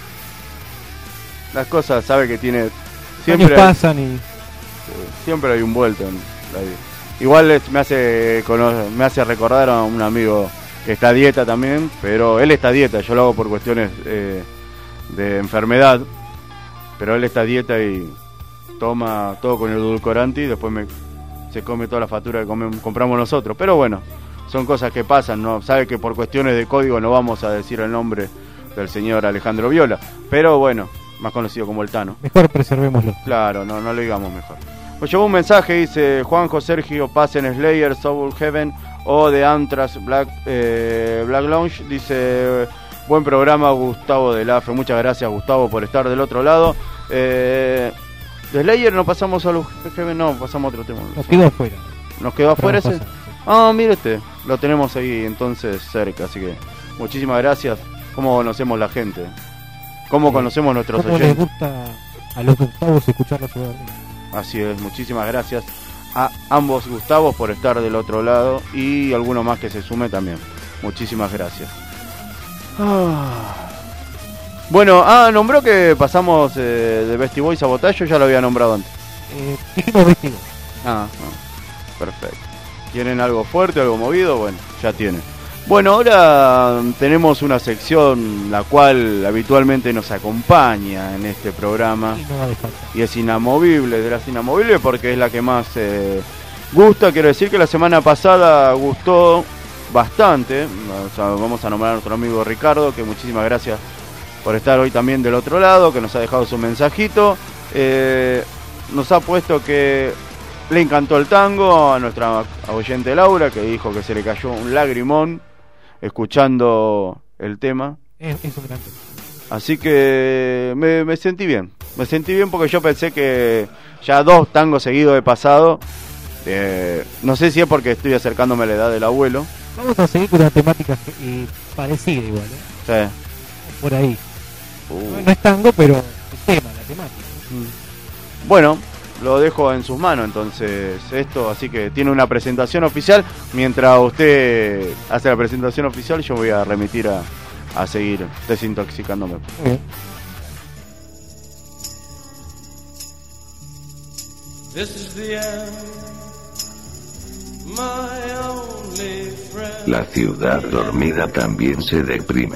Las cosas, sabe que tiene... Siempre Años pasan y... Siempre hay un vuelto en la vida. Igual es- me hace cono- me hace recordar a un amigo que está a dieta también, pero él está a dieta, yo lo hago por cuestiones eh, de enfermedad, pero él está a dieta y toma todo con el edulcorante y después me, se come toda la factura que comemos- compramos nosotros. Pero bueno, son cosas que pasan, ¿no? Sabe que por cuestiones de código no vamos a decir el nombre del señor Alejandro Viola, pero bueno, más conocido como el Tano. Mejor preservémoslo. Claro, no, no lo digamos mejor. Pues llegó un mensaje, dice Juanjo Sergio Paz en Slayer, Soul Heaven o de Anthrax Black, eh, Black Lounge. Dice, buen programa Gustavo del Afro. Muchas gracias Gustavo por estar del otro lado. Eh, de Slayer no pasamos a los Heaven, no, pasamos a otro tema. Nos quedó afuera. ¿Nos quedó afuera Pero ese? no pasa. Ah, mire este, lo tenemos ahí entonces cerca, así que muchísimas gracias. ¿Cómo conocemos la gente? ¿Cómo Sí. conocemos nuestros ¿Cómo les oyentes? gusta a los Gustavos escuchar la ciudad? Así es, muchísimas gracias a ambos Gustavos por estar del otro lado y alguno más que se sume también. Muchísimas gracias. Ah. Bueno, ah, nombró que pasamos eh, de Beastie Boys a Botallo, yo ya lo había nombrado antes. Eh, dijimos vestidos. Ah, ah, perfecto. ¿Tienen algo fuerte, algo movido? Bueno, ya tienen. Bueno, ahora tenemos una sección la cual habitualmente nos acompaña en este programa. Y no va de falta. Y es inamovible, de las inamovibles porque es la que más eh, gusta. Quiero decir que la semana pasada gustó bastante. O sea, vamos a nombrar a nuestro amigo Ricardo, que muchísimas gracias por estar hoy también del otro lado, que nos ha dejado su mensajito. Eh, nos ha puesto que le encantó el tango, a nuestra oyente Laura, que dijo que se le cayó un lagrimón escuchando el tema. Es, es un gran tema. Así que me, me sentí bien. Me sentí bien porque yo pensé que ya dos tangos seguidos he pasado. Eh, no sé si es porque estoy acercándome a la edad del abuelo. Vamos a seguir con una temática eh, parecida igual, ¿eh? Sí. Por ahí. Uh. No, no es tango, pero el tema, la temática. Bueno, lo dejo en sus manos entonces esto, así que tiene una presentación oficial. Mientras usted hace la presentación oficial, yo voy a remitir a, a seguir desintoxicándome. Muy bien. This is the end, my only friend. La ciudad dormida también se deprime.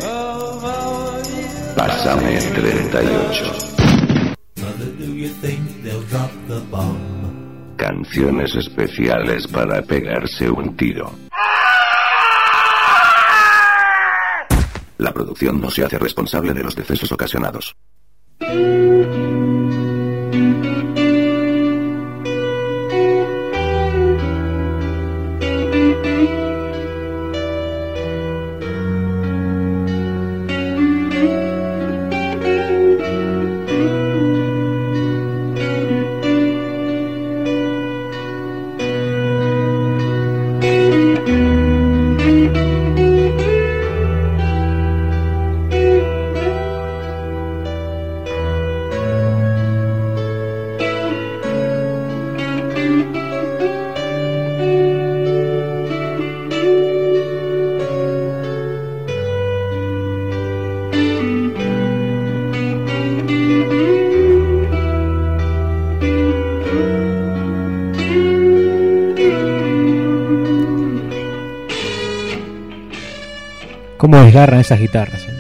Pásame el treinta y ocho. Mother, do you think they'll drop the bomb? Canciones especiales para pegarse un tiro. La producción no se hace responsable de los decesos ocasionados. Cómo desgarran esas guitarras, ¿eh?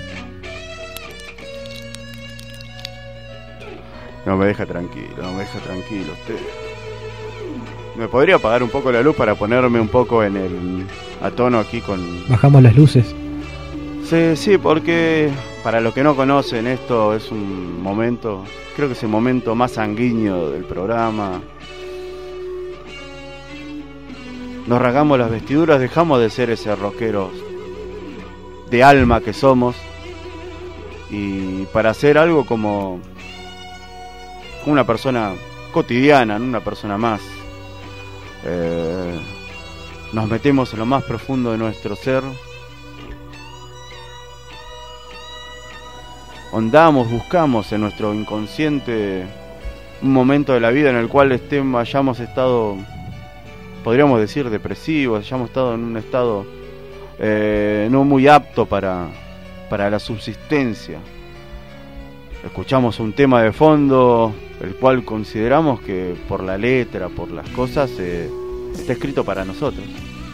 No me deja tranquilo, no me deja tranquilo usted. ¿Me podría apagar un poco la luz para ponerme un poco en el a tono aquí con... Bajamos las luces. Sí, sí, porque para los que no conocen esto es un momento, creo que es el momento más sanguíneo del programa. Nos rasgamos las vestiduras, dejamos de ser ese rockero de alma que somos, y para hacer algo como una persona cotidiana, ¿no? Una persona más. Eh, nos metemos en lo más profundo de nuestro ser, hondamos, buscamos en nuestro inconsciente un momento de la vida en el cual estemos, hayamos estado, podríamos decir, depresivos, hayamos estado en un estado Eh, no muy apto para, para la subsistencia. Escuchamos un tema de fondo, el cual consideramos que por la letra, por las cosas, eh, está escrito para nosotros.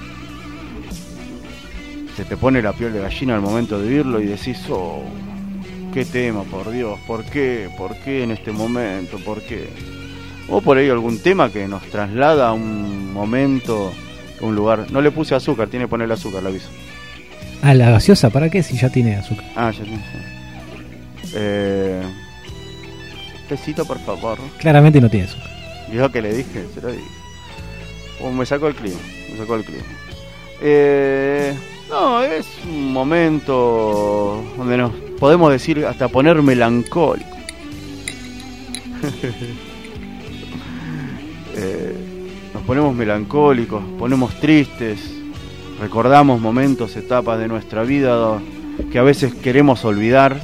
Se te pone la piel de gallina al momento de oírlo y decís, oh, qué tema, por Dios, ¿por qué? ¿Por qué en este momento? ¿Por qué? O por ahí algún tema que nos traslada a un momento, un lugar. No le puse azúcar, tiene que ponerle azúcar, le aviso. Ah, la gaseosa, ¿para qué si ya tiene azúcar? Ah, ya tiene. Eh, tecito, por favor. Claramente no tiene azúcar. ¿Y lo que le dije? Se lo dije. Oh, me sacó el clima, me sacó el clima. Eh, no, es un momento donde nos podemos decir hasta poner melancólico. eh, Nos ponemos melancólicos, ponemos tristes, recordamos momentos, etapas de nuestra vida que a veces queremos olvidar.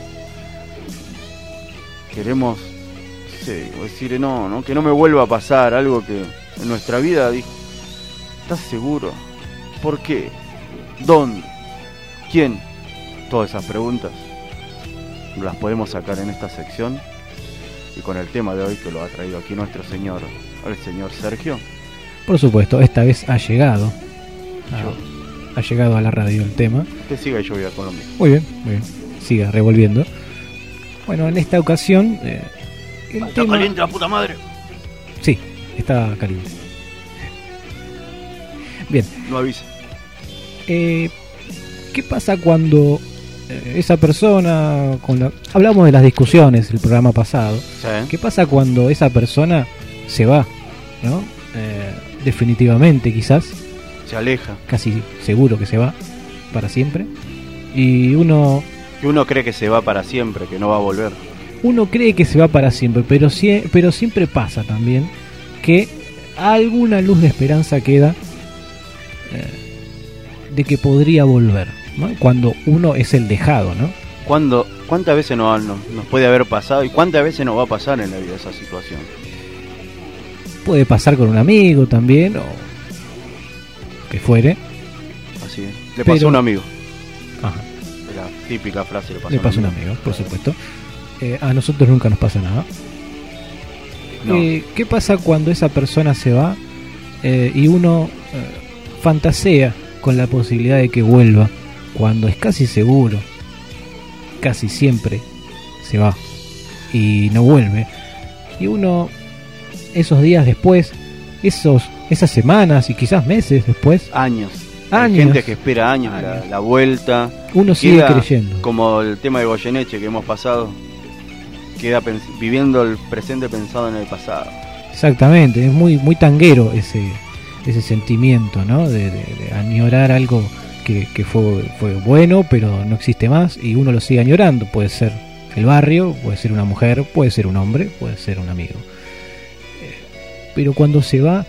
Queremos, no sé, decir, no, no, que no me vuelva a pasar algo que en nuestra vida dije, ¿estás seguro? ¿Por qué? ¿Dónde? ¿Quién? Todas esas preguntas las podemos sacar en esta sección y con el tema de hoy que lo ha traído aquí nuestro señor, el señor Sergio. Por supuesto, esta vez ha llegado a, ha llegado a la radio el tema. Usted siga y yo voy a Colombia. Muy bien, muy bien. Siga revolviendo. Bueno, en esta ocasión eh, el ¿Está tema... caliente la puta madre? Sí, está caliente. Bien. No avisa. Eh, ¿Qué pasa cuando eh, esa persona con la... Hablamos de las discusiones el programa pasado. ¿Sí? ¿Qué pasa cuando esa persona se va, ¿no? Eh, definitivamente quizás. Se aleja. Casi seguro que se va para siempre. Y uno... Que uno cree que se va para siempre, que no va a volver. Uno cree que se va para siempre, pero, si, pero siempre pasa también que alguna luz de esperanza queda eh, de que podría volver, ¿no? Cuando uno es el dejado, ¿no? Cuando, ¿Cuántas veces nos, nos, nos puede haber pasado y cuántas veces nos va a pasar en la vida esa situación? Puede pasar con un amigo también, o que fuere. Así es. Le pero... pasó a un amigo. Ajá. La típica frase, le pasó, le pasó a un amigo, por supuesto. Eh, a nosotros nunca nos pasa nada. No. Eh, ¿Qué pasa cuando esa persona se va eh, y uno eh, fantasea con la posibilidad de que vuelva, cuando es casi seguro, casi siempre se va y no vuelve? Y uno, esos días después, esos, esas semanas y quizás meses después, años, años. Hay gente que espera años, años. La, la vuelta. Uno sigue creyendo. Como el tema de Goyeneche que hemos pasado. Queda pens- viviendo el presente pensado en el pasado. Exactamente, es muy muy tanguero ese ese sentimiento, ¿no? De, de, de añorar algo que, que fue fue bueno, pero no existe más y uno lo sigue añorando. Puede ser el barrio, puede ser una mujer, puede ser un hombre, puede ser un amigo. Eh, pero cuando se va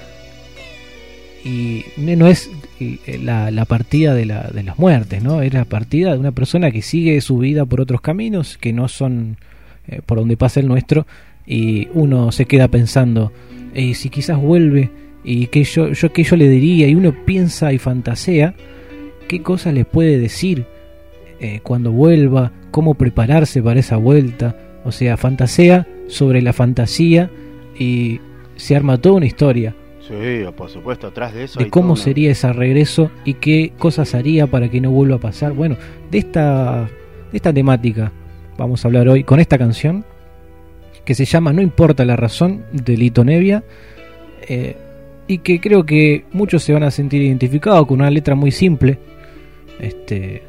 y no es la, la partida de, la, de las muertes, ¿no? Es la partida de una persona que sigue su vida por otros caminos que no son Eh, por donde pasa el nuestro, y uno se queda pensando eh, si quizás vuelve y que yo, yo que yo le diría, y uno piensa y fantasea qué cosas le puede decir eh, cuando vuelva, cómo prepararse para esa vuelta, o sea, fantasea sobre la fantasía y se arma toda una historia. Sí, por supuesto, atrás de eso de hay cómo una... sería ese regreso y qué cosas haría para que no vuelva a pasar. Bueno, de esta, de esta temática vamos a hablar hoy con esta canción que se llama No importa la razón, de Lito Nebbia, eh, y que creo que muchos se van a sentir identificados con una letra muy simple, este,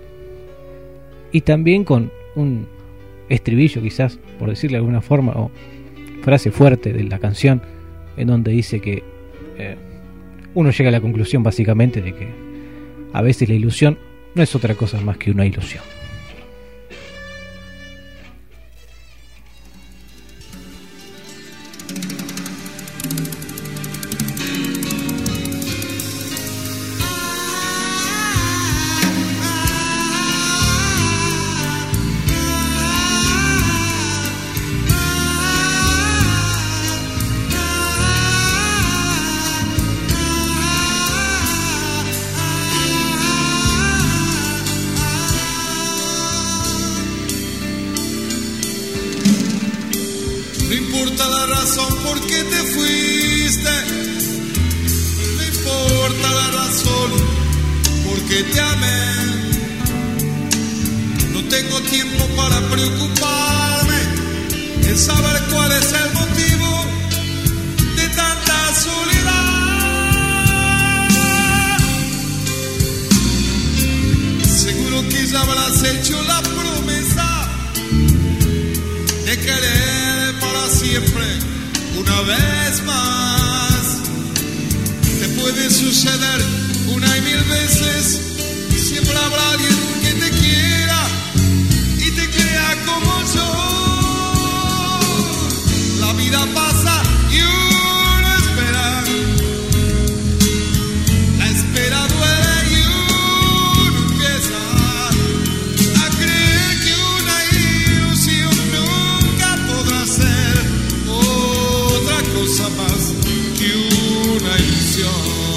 y también con un estribillo quizás, por decirle de alguna forma, o frase fuerte de la canción, en donde dice que eh, uno llega a la conclusión básicamente de que a veces la ilusión no es otra cosa más que una ilusión.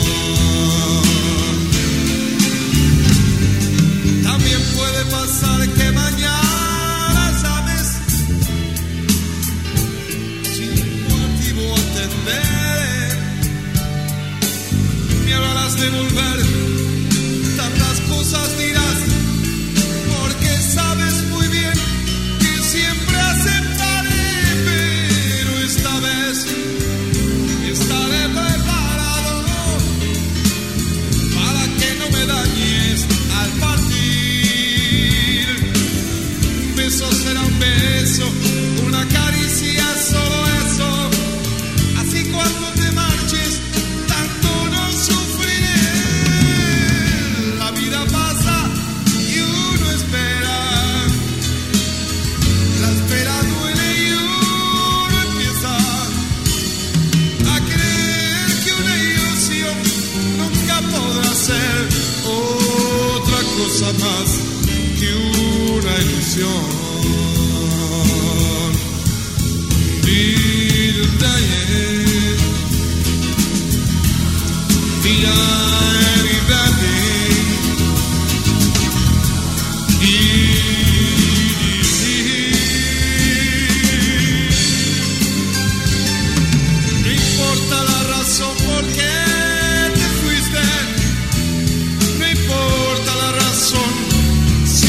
También puede pasar ilusión. No importa la razón por qué te fuiste, no importa la razón si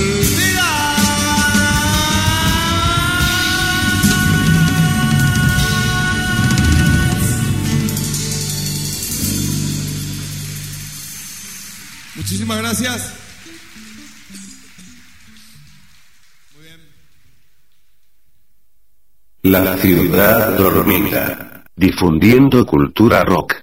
volverás. Muchísimas gracias. La ciudad dormida, difundiendo cultura rock.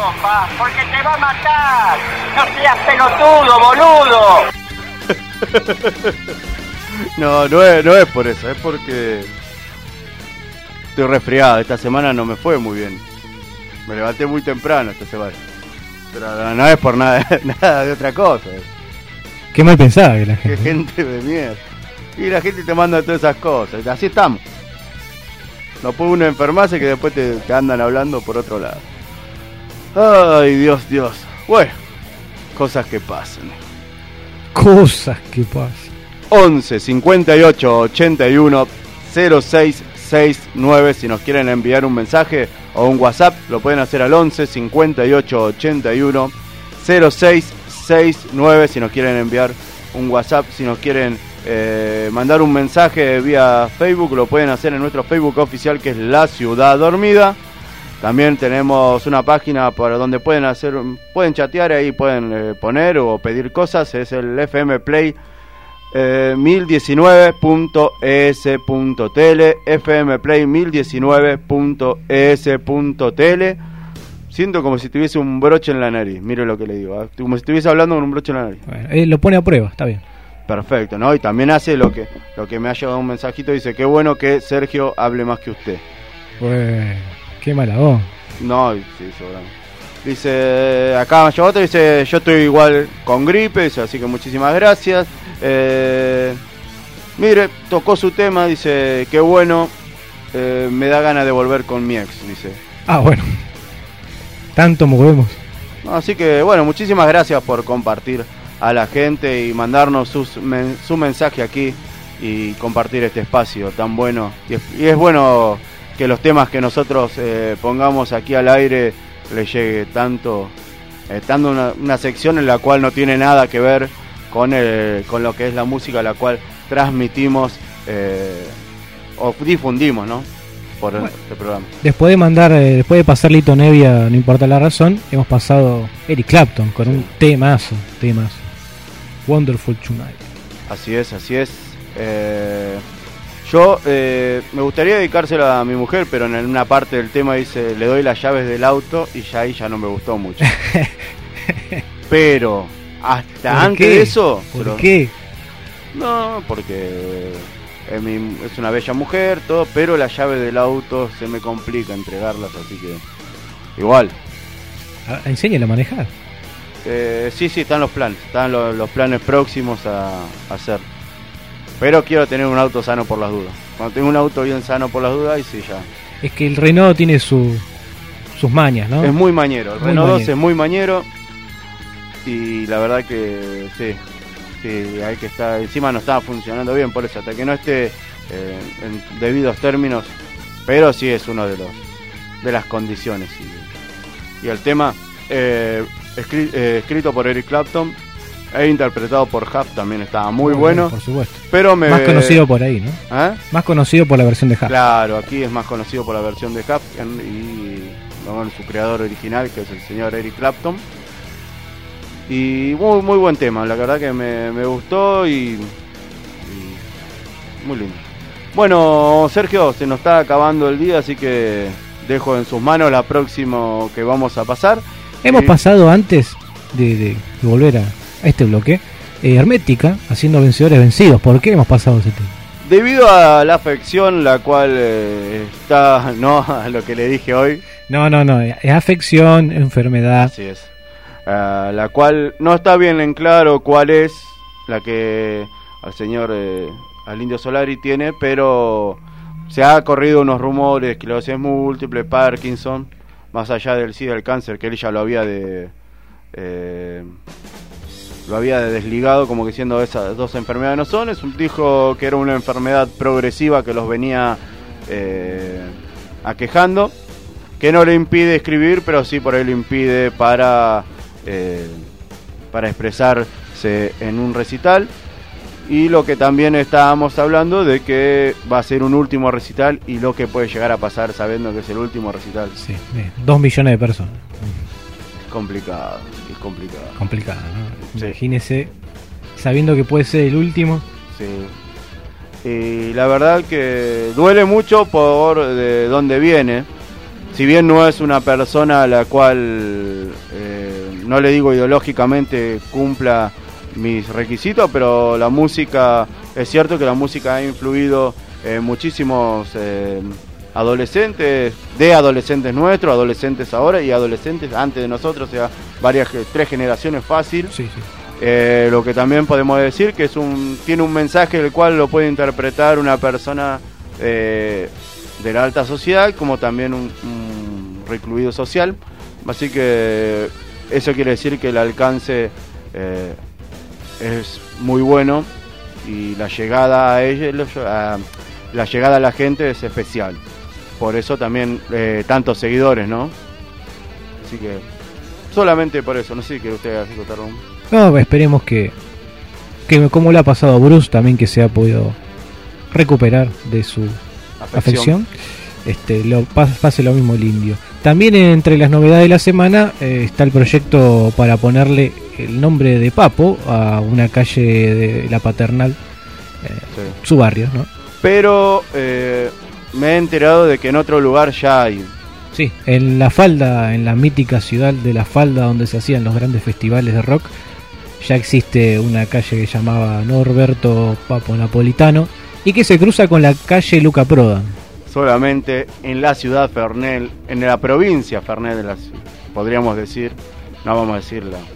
pa, porque te va a matar. No seas pelotudo, boludo. No, no es, no es por eso, es porque estoy resfriado. Esta semana no me fue muy bien. Me levanté muy temprano esta semana. Pero no es por nada, nada de otra cosa. Qué mal pensada que la Qué gente. gente de mierda. Y la gente te manda todas esas cosas. Así estamos. No puede uno enfermarse que después te, te andan hablando por otro lado. Ay, Dios, Dios. Bueno, cosas que pasan. Cosas que pasan. once cincuenta y ocho ochenta y uno cero seis sesenta y nueve. Si nos quieren enviar un mensaje o un WhatsApp, lo pueden hacer al once cincuenta y ocho ochenta y uno cero seis sesenta y nueve. Si nos quieren enviar un WhatsApp, si nos quieren eh, mandar un mensaje vía Facebook, lo pueden hacer en nuestro Facebook oficial, que es La Ciudad Dormida. También tenemos una página para donde pueden hacer, pueden chatear, ahí pueden eh, poner o pedir cosas. Es el F M Play eh, mil diecinueve punto e s punto t l, F M Play mil diecinueve punto e s punto t l. Siento como si tuviese un broche en la nariz, mire lo que le digo, ¿eh? Como si estuviese hablando con un broche en la nariz. Bueno, él lo pone a prueba, está bien. Perfecto, ¿no? Y también hace lo que lo que me ha llegado un mensajito, dice, qué bueno que Sergio hable más que usted. Bueno, qué mala voz. No, sí, seguramente. Dice, acá yo otro, dice, yo estoy igual con gripe, dice, así que muchísimas gracias. Eh, mire, tocó su tema, dice, qué bueno, eh, me da ganas de volver con mi ex, dice. Ah, bueno. Tanto movemos. Así que, bueno, muchísimas gracias por compartir a la gente y mandarnos sus, men, su mensaje aquí y compartir este espacio tan bueno. Y es, y es bueno que los temas que nosotros eh, pongamos aquí al aire les llegue tanto, estando una, una sección en la cual no tiene nada que ver con, el, con lo que es la música, la cual transmitimos eh, o difundimos, ¿no? Por bueno, este programa. Después de mandar, eh, después de pasar Lito Nevia, no importa la razón, hemos pasado Eric Clapton con sí. un temazo, temazo. Wonderful Tonight. Así es, así es. Eh, yo eh, me gustaría dedicárselo a mi mujer, pero en una parte del tema dice, le doy las llaves del auto, y ya ahí ya no me gustó mucho. Pero hasta antes qué? de eso... ¿Por pero, qué? No, porque es, mi, es una bella mujer, todo, pero las llaves del auto se me complica entregarlas, así que igual. Ah, enséñale a manejar. Eh, sí, sí, están los planes, están los, los planes próximos a, a hacer. Pero quiero tener un auto sano por las dudas. Cuando tengo un auto bien sano por las dudas, y sí, ya. Es que el Renault tiene su, sus mañas, ¿no? Es muy mañero, el muy Renault mañero. dos es muy mañero. Y la verdad que sí, sí, hay que estar, encima no estaba funcionando bien, por eso, hasta que no esté eh, en debidos términos. Pero sí es uno de los de las condiciones. Y, y el tema, eh, escri, eh, escrito por Eric Clapton e interpretado por Huff, también estaba muy, muy bueno. Bien, por supuesto. Pero me... Más conocido por ahí, ¿no? ¿Eh? Más conocido por la versión de Huff. Claro, aquí es más conocido por la versión de Huff y bueno, su creador original, que es el señor Eric Clapton. Y muy, muy buen tema, la verdad que me, me gustó y, y muy lindo. Bueno, Sergio, se nos está acabando el día, así que dejo en sus manos la próxima que vamos a pasar. Hemos y... pasado antes de, de, de volver a, a este bloque, eh, Hermética, haciendo vencedores vencidos. ¿Por qué hemos pasado ese tema? Debido a la afección, la cual eh, está, no a lo que le dije hoy. No, no, no, es afección, enfermedad. Así es. Uh, la cual no está bien en claro cuál es la que al señor eh, al Indio Solari tiene, pero se ha corrido unos rumores, esclerosis múltiple, Parkinson, más allá del SIDA, del cáncer, que él ya lo había de eh, lo había desligado como que siendo esas dos enfermedades no son. Es un, dijo que era una enfermedad progresiva que los venía eh, aquejando, que no le impide escribir, pero sí por ahí le impide para Eh, para expresarse en un recital. Y lo que también estábamos hablando de que va a ser un último recital y lo que puede llegar a pasar sabiendo que es el último recital. Sí, bien. Dos millones de personas. Es complicado, es complicado. Complicado, ¿no? Sí. Imagínese sabiendo que puede ser el último. Sí. Y la verdad que duele mucho por de dónde viene. si bien no es una persona a la cual, eh, no le digo ideológicamente, cumpla mis requisitos, pero la música, es cierto que la música ha influido en muchísimos eh, adolescentes, de adolescentes nuestros, adolescentes ahora y adolescentes antes de nosotros, o sea, varias, tres generaciones fácil. Sí, sí. Eh, lo que también podemos decir que es un tiene un mensaje el cual lo puede interpretar una persona eh, de la alta sociedad como también un, un recluido social, así que eso quiere decir que el alcance eh, es muy bueno y la llegada a ellos, a, la llegada a la gente es especial, por eso también eh, tantos seguidores, ¿no? Así que solamente por eso, no sé si quiere usted hacer otra ronda. No, esperemos que, que como le ha pasado a Bruce, también que se ha podido recuperar de su afección, afección este, lo, pase lo mismo el indio. También entre las novedades de la semana eh, está el proyecto para ponerle el nombre de Papo a una calle de la Paternal, eh, sí. Su barrio, ¿no? Pero eh, me he enterado de que en otro lugar ya hay. Sí, en La Falda, en la mítica ciudad de La Falda, donde se hacían los grandes festivales de rock, ya existe una calle que llamaba Norberto Papo Napolitano y que se cruza con la calle Luca Prodan. Solamente en la ciudad Fernel, en la provincia Fernel, de la, podríamos decir, no vamos a decir la,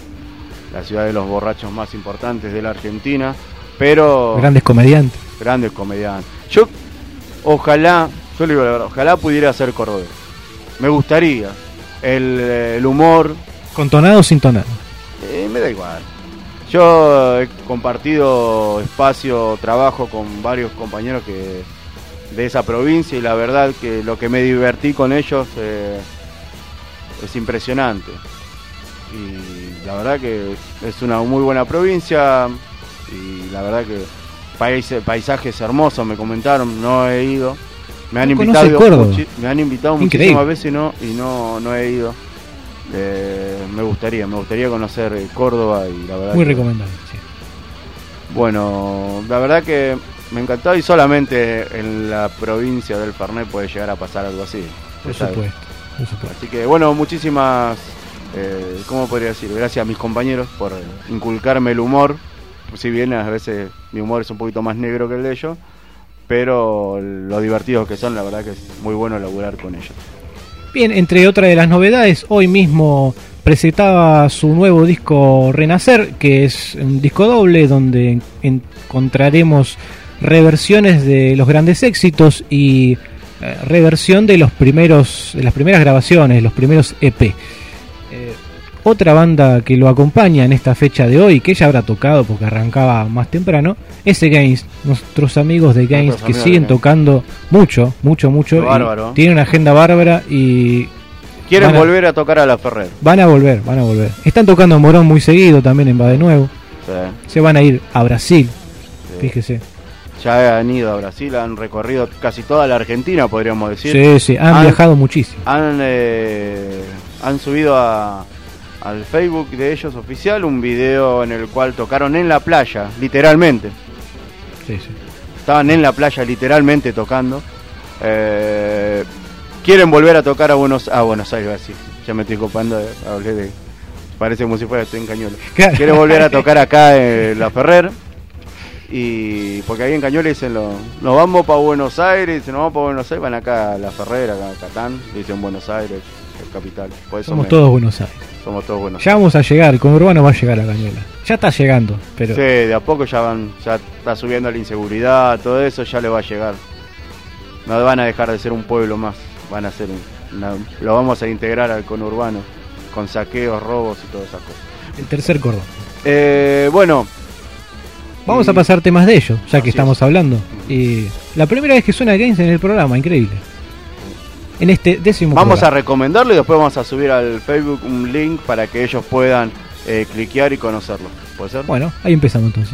la ciudad de los borrachos más importantes de la Argentina, pero... Grandes comediantes. Grandes comediantes. Yo, ojalá, yo le digo la verdad, ojalá pudiera ser cordobés. Me gustaría. El, el humor... ¿Con tonado o sin tonado? Eh, me da igual. Yo he compartido espacio, trabajo con varios compañeros que de esa provincia y la verdad que lo que me divertí con ellos eh, es impresionante. Y la verdad que es una muy buena provincia y la verdad que países, paisajes hermosos, me comentaron, no he ido. Me han ¿No invitado, muchi- me han invitado muchísimas veces y no, y no, no he ido. Eh, me gustaría, me gustaría conocer Córdoba y la verdad muy que, recomendable, sí. Bueno, la verdad que me encantó y solamente en la provincia del Fernet puede llegar a pasar algo así. Por ¿sabes? supuesto, por supuesto. Así que bueno, muchísimas, eh, ¿cómo podría decir? Gracias a mis compañeros por inculcarme el humor, si bien a veces mi humor es un poquito más negro que el de ellos, pero lo divertidos que son, la verdad que es muy bueno laburar con ellos. Bien, entre otras de las novedades, hoy mismo presentaba su nuevo disco Renacer, que es un disco doble donde encontraremos reversiones de los grandes éxitos y eh, reversión de los primeros, de las primeras grabaciones, los primeros E P. Eh, otra banda que lo acompaña en esta fecha de hoy, que ya habrá tocado porque arrancaba más temprano, es Against, nuestros amigos de Against que siguen tocando mucho, mucho, mucho. Bárbaro. Tienen una agenda bárbara y quieren a, volver a tocar a la Ferrer. Van a volver, van a volver. Están tocando en Morón muy seguido, también en Va de Nuevo. Sí. Se van a ir a Brasil, sí. Fíjese. Ya han ido a Brasil, han recorrido casi toda la Argentina, podríamos decir. Sí, sí, han, han viajado muchísimo. Han, eh, han subido a, al Facebook de ellos oficial un video en el cual tocaron en la playa, literalmente. Sí, sí. Estaban en la playa literalmente tocando. Eh, quieren volver a tocar a Buenos, a Buenos Aires, así. Ya me estoy copando, eh, hablé de... Parece como si fuera estoy en Cañuelas. Claro. Quieren volver a tocar acá en La Ferrer. Y porque ahí en Cañuelas dicen, lo, nos vamos para Buenos Aires, dicen, nos vamos para Buenos Aires, van acá a La Ferrer, acá a Catán, dicen Buenos Aires, el capital. Por eso somos me, todos Buenos Aires. Somos todos Buenos Aires. Ya vamos a llegar, con Urbano va a llegar a Cañuelas. Ya está llegando, pero... Sí, de a poco ya van, ya está subiendo la inseguridad, todo eso ya le va a llegar. No van a dejar de ser un pueblo más, van a ser un, una, lo vamos a integrar al conurbano, con saqueos, robos y todas esas cosas. El tercer cordón. Eh, bueno... Vamos y... a pasar temas de ellos, ya que estamos es. hablando. Y la primera vez que suena Games en el programa, increíble. En este décimo Vamos programa. a recomendarlo y después vamos a subir al Facebook un link para que ellos puedan eh, cliquear y conocerlo. ¿Puede ser? Bueno, ahí empezamos entonces.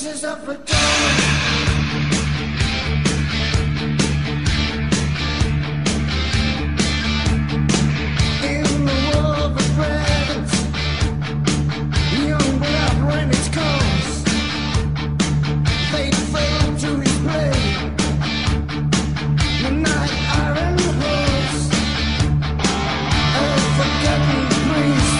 Princes of the dawn. In the war of the presence, young blood ran its course. Fate fell to his blade. The night iron horse, a forgotten priest,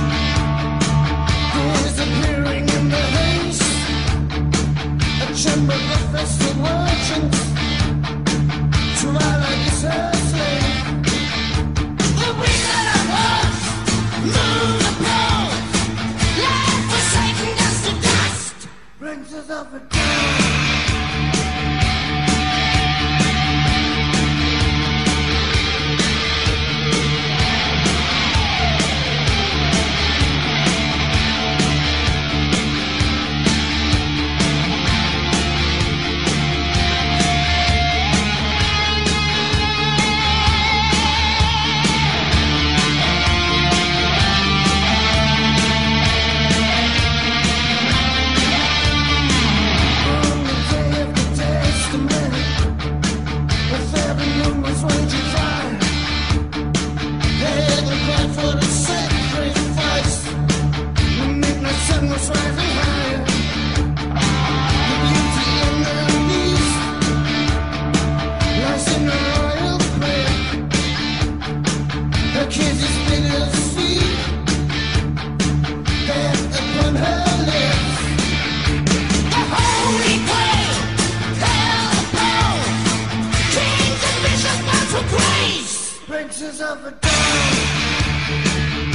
disappearing in the haze. A chamber of festive merchants, twilight is her slave. The wizard of Oz, moon of gold, life forsaken dust to dust, princes of the dawn. Princes of the dawn.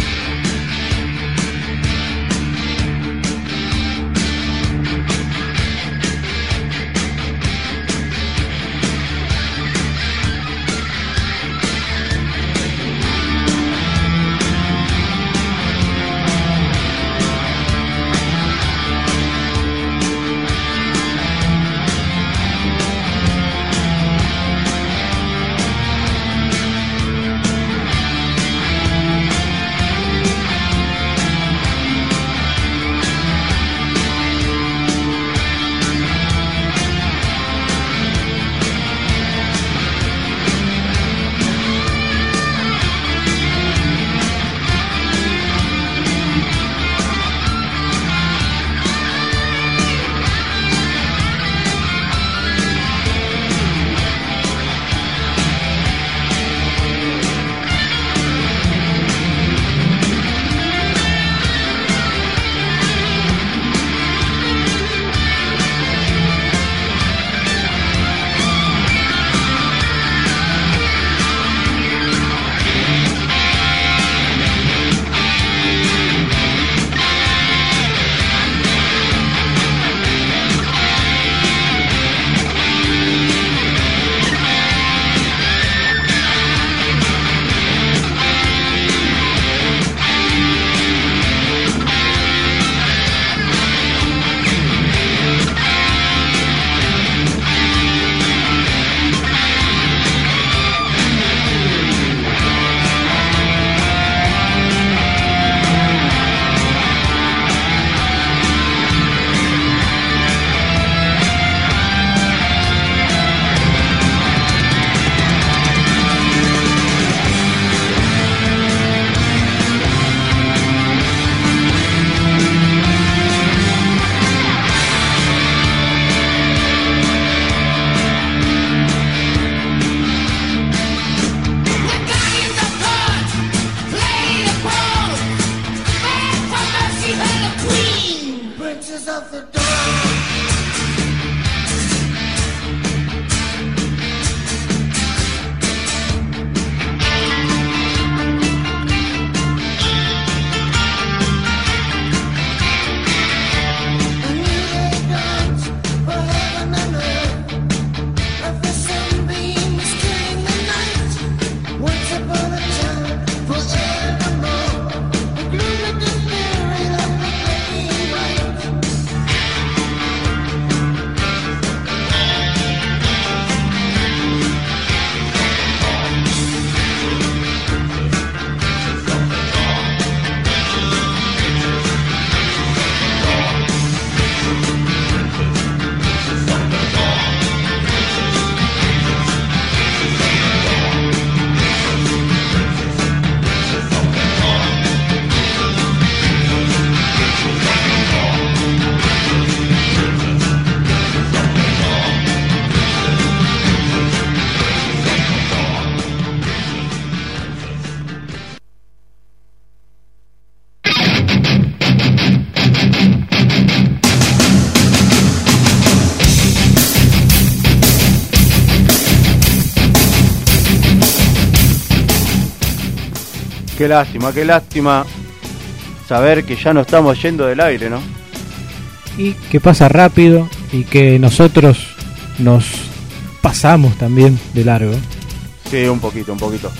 Qué lástima, qué lástima saber que ya no estamos yendo del aire, ¿no? Y que pasa rápido y que nosotros nos pasamos también de largo. Sí, un poquito, un poquito.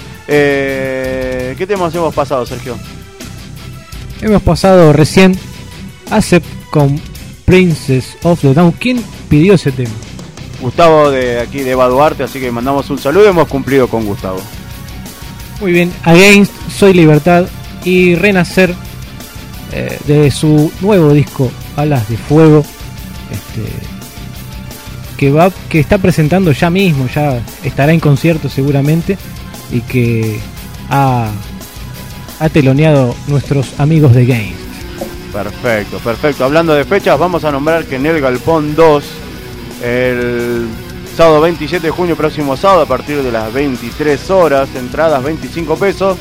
Eh, ¿Qué temas hemos pasado, Sergio? Hemos pasado recién Accept con Princess of the Down. ¿Quién pidió ese tema? Gustavo de aquí de Eva Duarte, así que mandamos un saludo. Hemos cumplido con Gustavo. Muy bien, Against, Soy Libertad y Renacer eh, de su nuevo disco Alas de Fuego, este, que va, que está presentando ya mismo, ya estará en concierto seguramente, y que ha, ha teloneado nuestros amigos de Against. Perfecto, perfecto. Hablando de fechas, vamos a nombrar que en el Galpón dos, el sábado veintisiete de junio, próximo sábado, a partir de las veintitrés horas, entradas veinticinco pesos.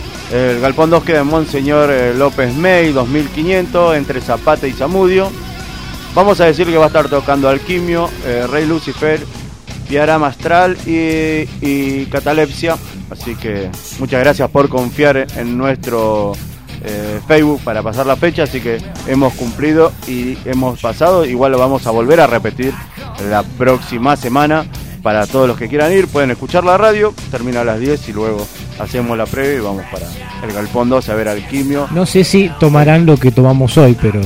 El Galpón dos queda en Monseñor López May, dos mil quinientos, entre Zapata y Zamudio. Vamos a decir que va a estar tocando Alquimio, eh, Rey Lucifer, Piarama Astral y, y Catalepsia. Así que muchas gracias por confiar en nuestro eh, Facebook para pasar la fecha. Así que hemos cumplido y hemos pasado. Igual lo vamos a volver a repetir la próxima semana. Para todos los que quieran ir, pueden escuchar la radio, termina a las diez y luego hacemos la previa y vamos para el Galpón dos a ver Alquimio. No sé si tomarán lo que tomamos hoy, pero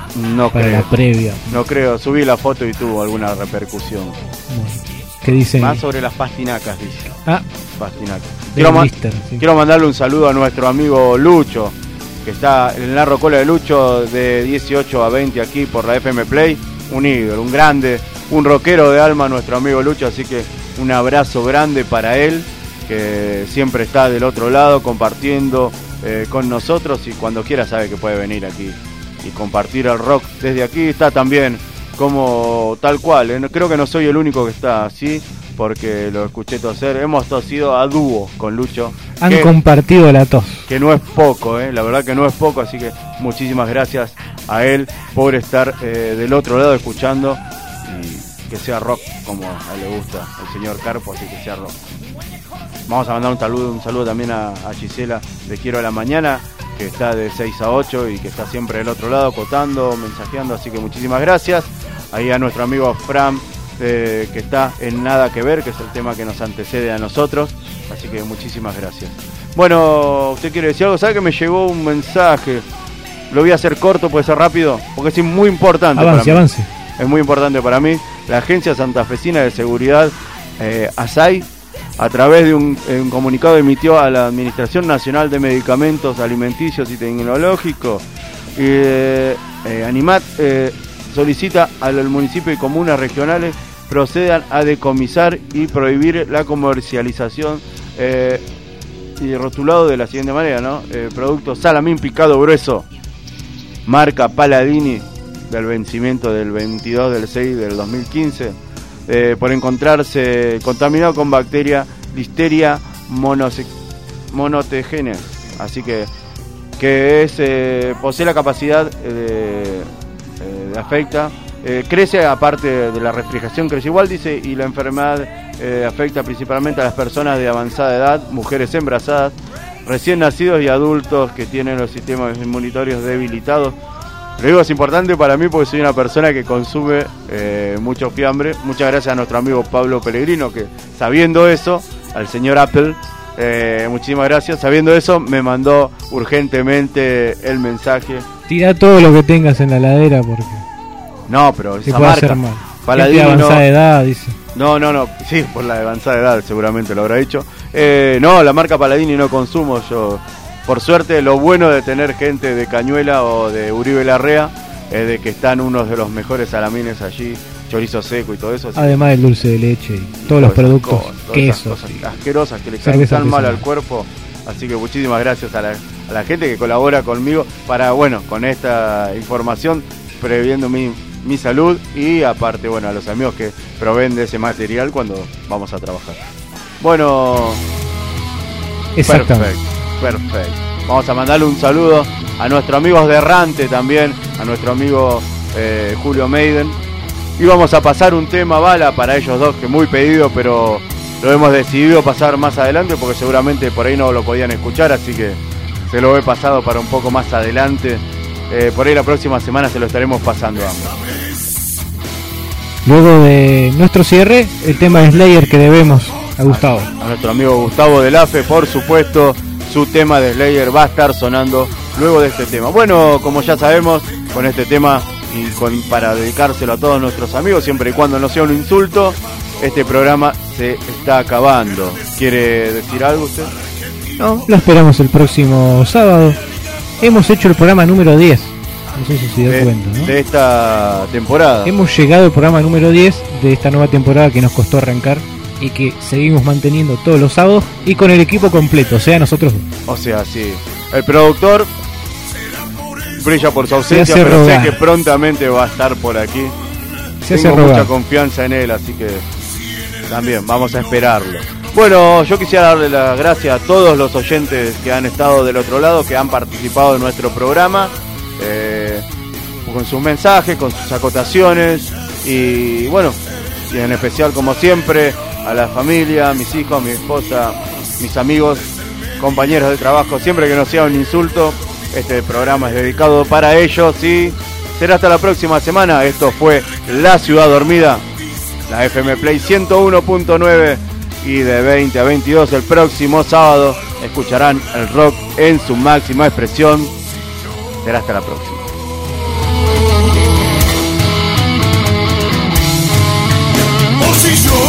no para creo, la previa. No creo, subí la foto y tuvo alguna repercusión. Bueno, ¿qué dicen? Más sobre las pastinacas, dice. Ah, pastinacas. Quiero, ma- Mister, sí. quiero mandarle un saludo a nuestro amigo Lucho, que está en el Narro Cola de Lucho de dieciocho a veinte aquí por la F M Play. Un ídolo, un grande, un rockero de alma, nuestro amigo Lucho, así que un abrazo grande para él, que siempre está del otro lado compartiendo eh, con nosotros, y cuando quiera sabe que puede venir aquí y compartir el rock desde aquí. Está también como tal cual, eh, creo que no soy el único que está así, porque lo escuché toser. Hemos tosido a dúo con Lucho. Han que, compartido la tos. Que no es poco, eh, la verdad que no es poco, así que muchísimas gracias a él por estar eh, del otro lado escuchando, y que sea rock como a él le gusta el señor Carpo, así que sea rock. Vamos a mandar un saludo, un saludo también a, a Gisela de Quiero a la Mañana, que está de seis a ocho y que está siempre del otro lado cotando, mensajeando, así que muchísimas gracias. Ahí a nuestro amigo Fran, eh, que está en Nada que Ver, que es el tema que nos antecede a nosotros, así que muchísimas gracias. Bueno, ¿usted quiere decir algo? ¿Sabe que me llegó un mensaje? Lo voy a hacer corto, puede ser rápido, porque es muy importante. Avance, para mí. avance. Es muy importante para mí. La Agencia Santafesina de Seguridad, eh, ASAI, a través de un, un comunicado emitió a la Administración Nacional de Medicamentos Alimenticios y Tecnológicos, eh, eh, ANIMAT, eh, solicita al municipio y comunas regionales procedan a decomisar y prohibir la comercialización eh, y rotulado de la siguiente manera, ¿no? Eh, producto salamín picado grueso, marca Paladini, del vencimiento del veintidós del seis del dos mil quince, eh, por encontrarse contaminado con bacteria Listeria monose- monotegenes, así que que es eh, posee la capacidad eh, eh, de afecta, eh, crece aparte de la refrigeración, crece igual, dice, y la enfermedad eh, afecta principalmente a las personas de avanzada edad, mujeres embarazadas, recién nacidos y adultos que tienen los sistemas inmunitorios debilitados. Lo digo, es importante para mí porque soy una persona que consume eh, mucho fiambre. Muchas gracias a nuestro amigo Pablo Pellegrino, que sabiendo eso, al señor Apple, eh, muchísimas gracias, sabiendo eso me mandó urgentemente el mensaje. Tira todo lo que tengas en la heladera porque no, pero se esa puede marca, hacer mal. Paladini, avanzada no, edad, dice. No, no, no, sí, por la avanzada edad seguramente lo habrá dicho. Eh, no, la marca Paladini no consumo yo. Por suerte, lo bueno de tener gente de Cañuela o de Uribe Larrea es de que están unos de los mejores salamines allí, chorizo seco y todo eso. Además del dulce de leche y, y todos los productos, cosas, quesos, cosas asquerosas que le caen tan mal al cuerpo. Así que muchísimas gracias a la, a la gente que colabora conmigo para, bueno, con esta información, previendo mi, mi salud, y aparte, bueno, a los amigos que proveen de ese material cuando vamos a trabajar. Bueno, perfecto, perfecto. Vamos a mandarle un saludo a nuestros amigos de Errante también, a nuestro amigo eh, Julio Maiden. Y vamos a pasar un tema bala para ellos dos, que muy pedido, pero lo hemos decidido pasar más adelante porque seguramente por ahí no lo podían escuchar, así que se lo he pasado para un poco más adelante. Eh, por ahí la próxima semana se lo estaremos pasando a ambos. Luego de nuestro cierre, el tema de Slayer que debemos a Gustavo. A, a nuestro amigo Gustavo del A F E, por supuesto, su tema de Slayer va a estar sonando luego de este tema. Bueno, como ya sabemos, con este tema y con, para dedicárselo a todos nuestros amigos, siempre y cuando no sea un insulto, este programa se está acabando. ¿Quiere decir algo usted? No, lo esperamos el próximo sábado. Hemos hecho el programa número diez. No sé si se dio de, cuenta, ¿no? De esta temporada. Hemos llegado al programa número diez de esta nueva temporada que nos costó arrancar y que seguimos manteniendo todos los sábados y con el equipo completo, o sea, nosotros dos. O sea, sí. El productor brilla por su ausencia, Se hace pero rogar. sé que prontamente va a estar por aquí. Se hace Tengo rogar. mucha confianza en él, así que también vamos a esperarlo. Bueno, yo quisiera darle las gracias a todos los oyentes que han estado del otro lado, que han participado en nuestro programa, eh, con sus mensajes, con sus acotaciones y bueno, y en especial como siempre a la familia, a mis hijos, a mi esposa, mis amigos, compañeros de trabajo, siempre que no sea un insulto, este programa es dedicado para ellos y será hasta la próxima semana. Esto fue La Ciudad Dormida, la F M Play ciento uno punto nueve. Y de veinte a veintidós el próximo sábado escucharán el rock en su máxima expresión. Será hasta la próxima. Vos y yo,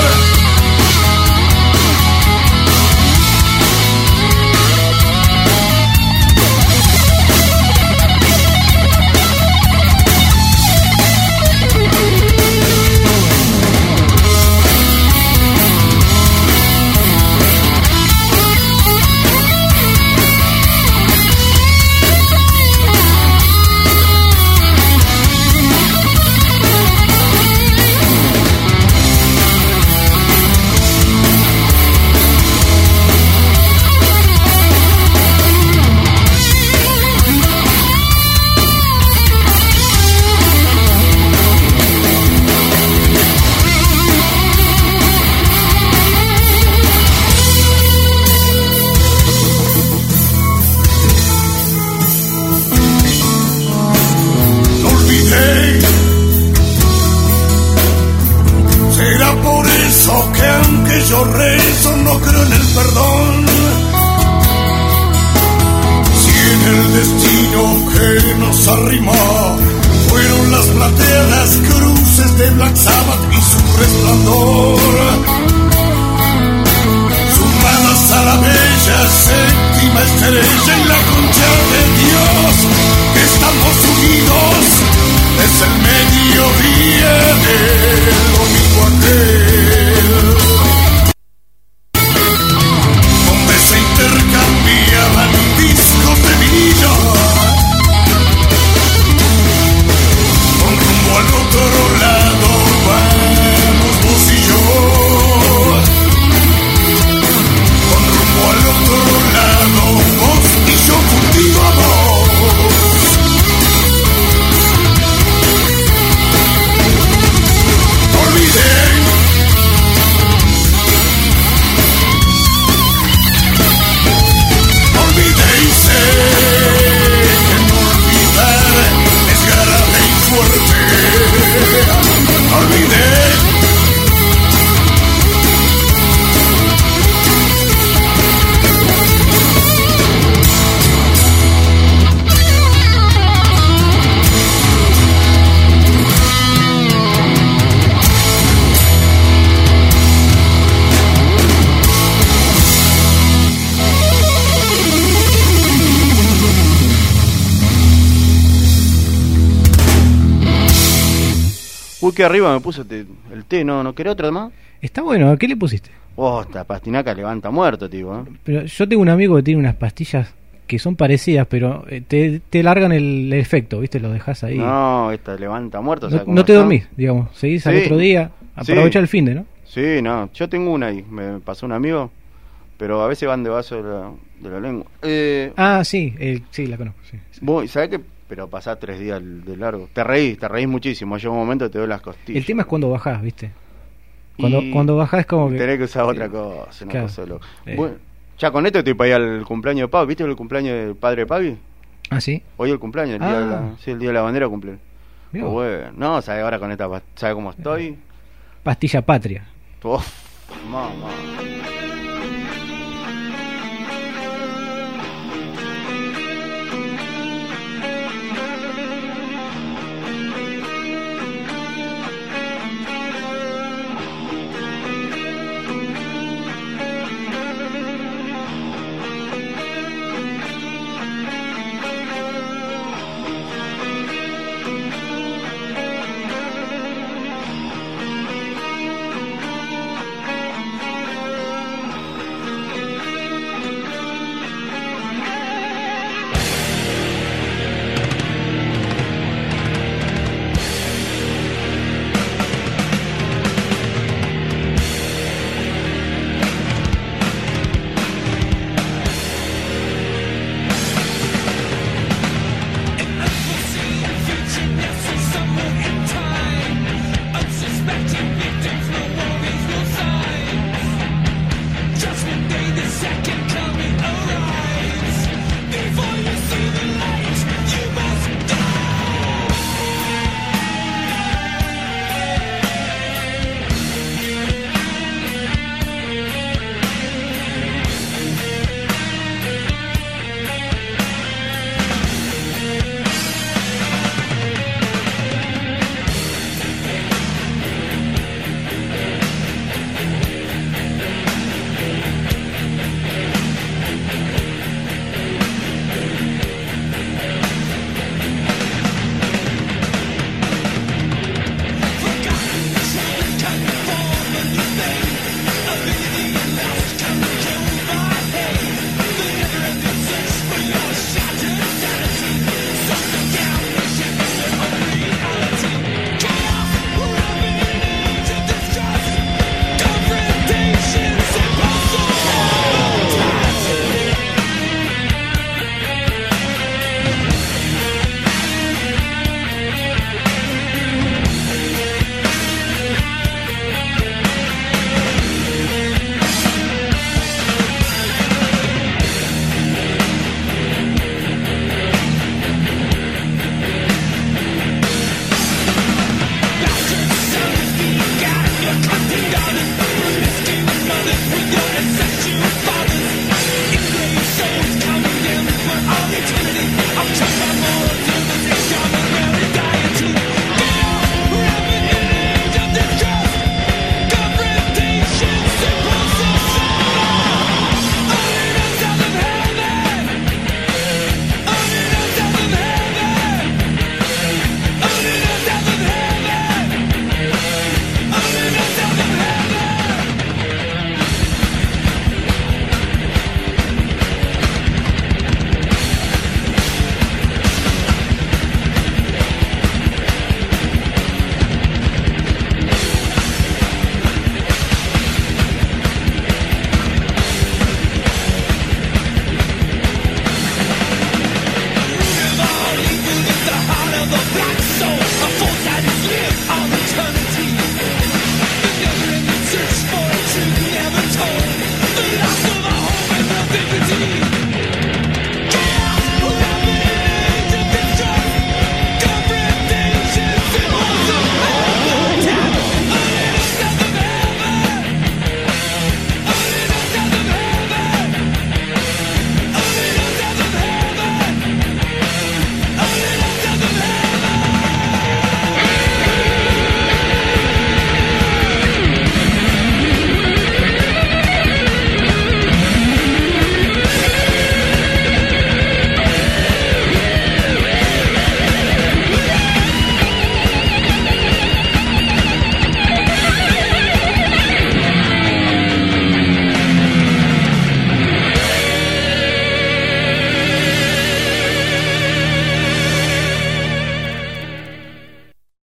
será por eso que aunque yo rezo no creo en el perdón. Si en el destino que nos arrimó fueron las plateadas cruces de Black Sabbath y su resplandor, sumadas a la bella séptima estrella en la concha de Dios, que estamos unidos desde el mediodía del domingo aquel, donde se intercambiaban discos de vinilo, con rumbo al otro lado vamos vos y yo, con rumbo al otro lado vos y yo cultivamos. Uy, que arriba me puso te- el té, ¿no? ¿No querés otra más? Está bueno, ¿qué le pusiste? Oh, esta pastinaca levanta muerto, tío. ¿eh? Pero yo tengo un amigo que tiene unas pastillas que son parecidas, pero eh, te, te largan el, el efecto, ¿viste? Lo dejas ahí. No, esta levanta muerto. No, ¿sabes cómo no te está? dormís, digamos. Seguís al Sí. otro día. Sí. Aprovecha el fin de, ¿no? Sí, no. Yo tengo una ahí, me pasó un amigo, pero a veces van de vaso de la, de la lengua. Eh, Ah, sí, el, sí, la conozco. Sí. vos, ¿sabés qué? Pero pasás tres días de largo. Te reís, te reís muchísimo. Llega un momento que te doy las costillas. El tema es cuando bajás, ¿viste? Cuando, Y cuando bajás es como que... tenés que usar otra cosa, una Claro. cosa loca. Eh. Bueno, Ya con esto estoy para ir al cumpleaños de Pau. ¿Viste el cumpleaños del padre de Pavi? ¿Ah, sí? Hoy el cumpleaños, el, Ah. día, de la, sí, el día de la bandera cumple. Mirá Oh, vos. bueno. No, ¿sabes ahora con esta? ¿Sabes cómo estoy? Pastilla patria. Uf, mamá.